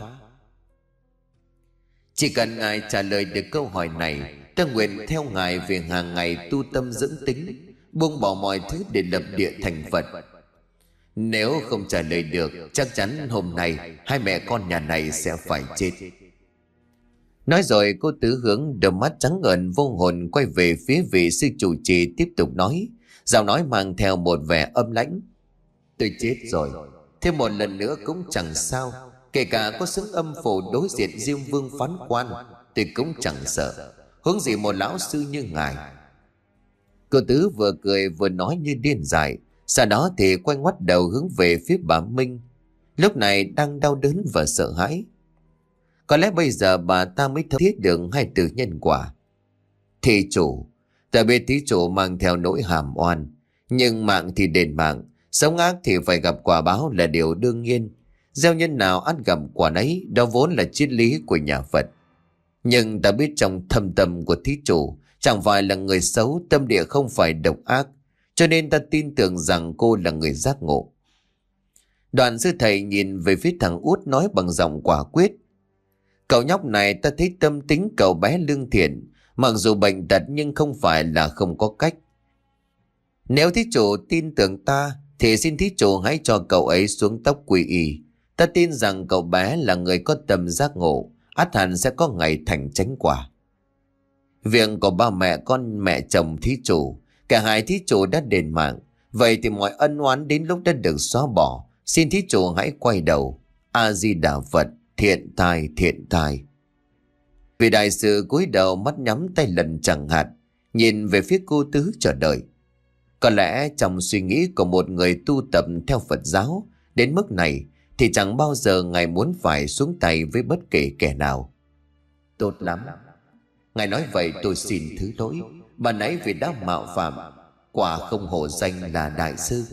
Chỉ cần Ngài trả lời được câu hỏi này, ta nguyện theo Ngài về hàng ngày tu tâm dưỡng tính, buông bỏ mọi thứ để lập địa thành Phật. Nếu không trả lời được, chắc chắn hôm nay hai mẹ con nhà này sẽ phải chết. Nói rồi cô Tứ hướng đôi mắt trắng ngần vô hồn quay về phía vị sư chủ trì, tiếp tục nói, giọng nói mang theo một vẻ âm lãnh. Tôi chết rồi, thêm một lần nữa cũng chẳng sao. Kể cả có xứng âm phủ đối diện Diêm Vương phán quan, tôi cũng chẳng sợ, huống gì một lão sư như ngài. Cô Tứ vừa cười vừa nói như điên dại, sau đó thì quay ngoắt đầu hướng về phía bà Minh, lúc này đang đau đớn và sợ hãi. Có lẽ bây giờ bà ta mới thấm thiết được hai từ nhân quả. Thí chủ, ta biết thí chủ mang theo nỗi hàm oan, nhưng mạng thì đền mạng, sống ác thì phải gặp quả báo là điều đương nhiên. Gieo nhân nào ăn gặp quả nấy, đó vốn là triết lý của nhà Phật. Nhưng ta biết trong thâm tâm của thí chủ chẳng phải là người xấu, tâm địa không phải độc ác, cho nên ta tin tưởng rằng cô là người giác ngộ. Đoàn sư thầy nhìn về phía thằng Út nói bằng giọng quả quyết. Cậu nhóc này ta thấy tâm tính cậu bé lương thiện, mặc dù bệnh tật nhưng không phải là không có cách. Nếu thí chủ tin tưởng ta thì xin thí chủ hãy cho cậu ấy xuống tóc quy y. Ta tin rằng cậu bé là người có tâm giác ngộ, ắt hẳn sẽ có ngày thành chánh quả. Việc của ba mẹ con mẹ chồng thí chủ, cả hai thí chủ đã đền mạng. Vậy thì mọi ân oán đến lúc đã được xóa bỏ. Xin thí chủ hãy quay đầu. A Di Đà Phật, thiện tài, thiện tài. Vị đại sư cúi đầu, mắt nhắm tay lần chẳng hạt, nhìn về phía cô Tứ chờ đợi. Có lẽ trong suy nghĩ của một người tu tập theo Phật giáo đến mức này thì chẳng bao giờ ngài muốn phải xuống tay với bất kể kẻ nào. Tốt lắm. Ngài nói vậy tôi xin thứ lỗi. Bà nãy vì đã mạo phạm, quả không hổ danh là đại sư.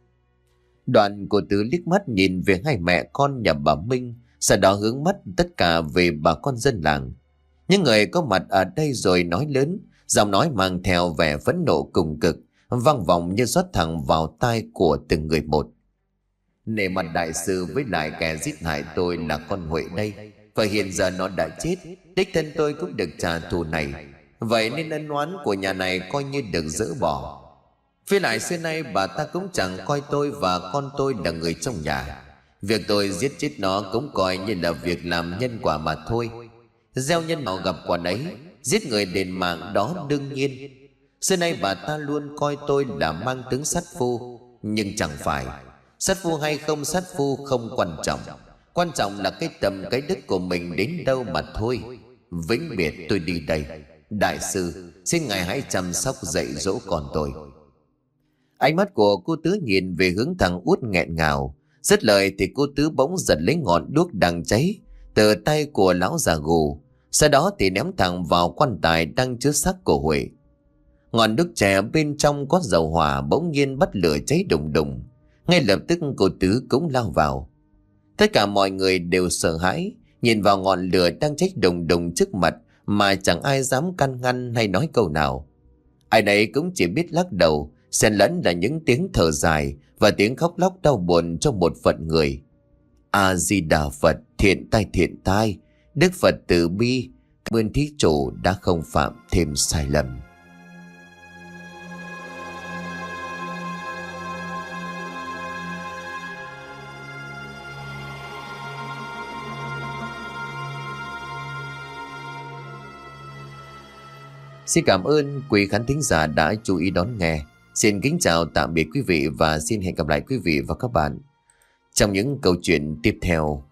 Đoạn cô Tứ liếc mắt nhìn về hai mẹ con nhà bà Minh, sau đó hướng mắt tất cả về bà con dân làng. Những người có mặt ở đây rồi nói lớn, giọng nói mang theo vẻ phẫn nộ cùng cực, vang vọng như rót thẳng vào tai của từng người một. Nể mặt đại sư với lại kẻ giết hại tôi là con Huệ đây, và hiện giờ nó đã chết, đích thân tôi cũng được trả thù này. Vậy nên ân oán của nhà này coi như được dỡ bỏ. Với lại xưa nay bà ta cũng chẳng coi tôi và con tôi là người trong nhà. Việc tôi giết chết nó cũng coi như là việc làm nhân quả mà thôi. Gieo nhân nào gặp quả ấy, giết người đền mạng đó đương nhiên. Xưa nay bà ta luôn coi tôi là mang tướng sát phu, nhưng chẳng phải. Sát phu hay không sát phu không quan trọng, quan trọng là cái tầm cái đức của mình đến đâu mà thôi. Vĩnh biệt tôi đi đây. Đại sư, xin ngài hãy chăm sóc dạy dỗ con tôi. Ánh mắt của cô Tứ nhìn về hướng thằng Út nghẹn ngào. Dứt lời thì cô Tứ bỗng giật lấy ngọn đuốc đang cháy từ tay của lão già gù, sau đó thì ném thẳng vào quan tài đang chứa xác của Huệ. Ngọn đuốc chè bên trong có dầu hỏa bỗng nhiên bắt lửa cháy đùng đùng. Ngay lập tức cô Tứ cũng lao vào. Tất cả mọi người đều sợ hãi, nhìn vào ngọn lửa đang cháy đùng đùng trước mặt mà chẳng ai dám can ngăn hay nói câu nào. Ai nấy cũng chỉ biết lắc đầu, xen lẫn là những tiếng thở dài và tiếng khóc lóc đau buồn cho một phận người. A Di Đà Phật, thiện tai, Đức Phật từ bi, cảm ơn thí chủ đã không phạm thêm sai lầm. Xin cảm ơn quý khán thính giả đã chú ý đón nghe. Xin kính chào tạm biệt quý vị và xin hẹn gặp lại quý vị và các bạn trong những câu chuyện tiếp theo.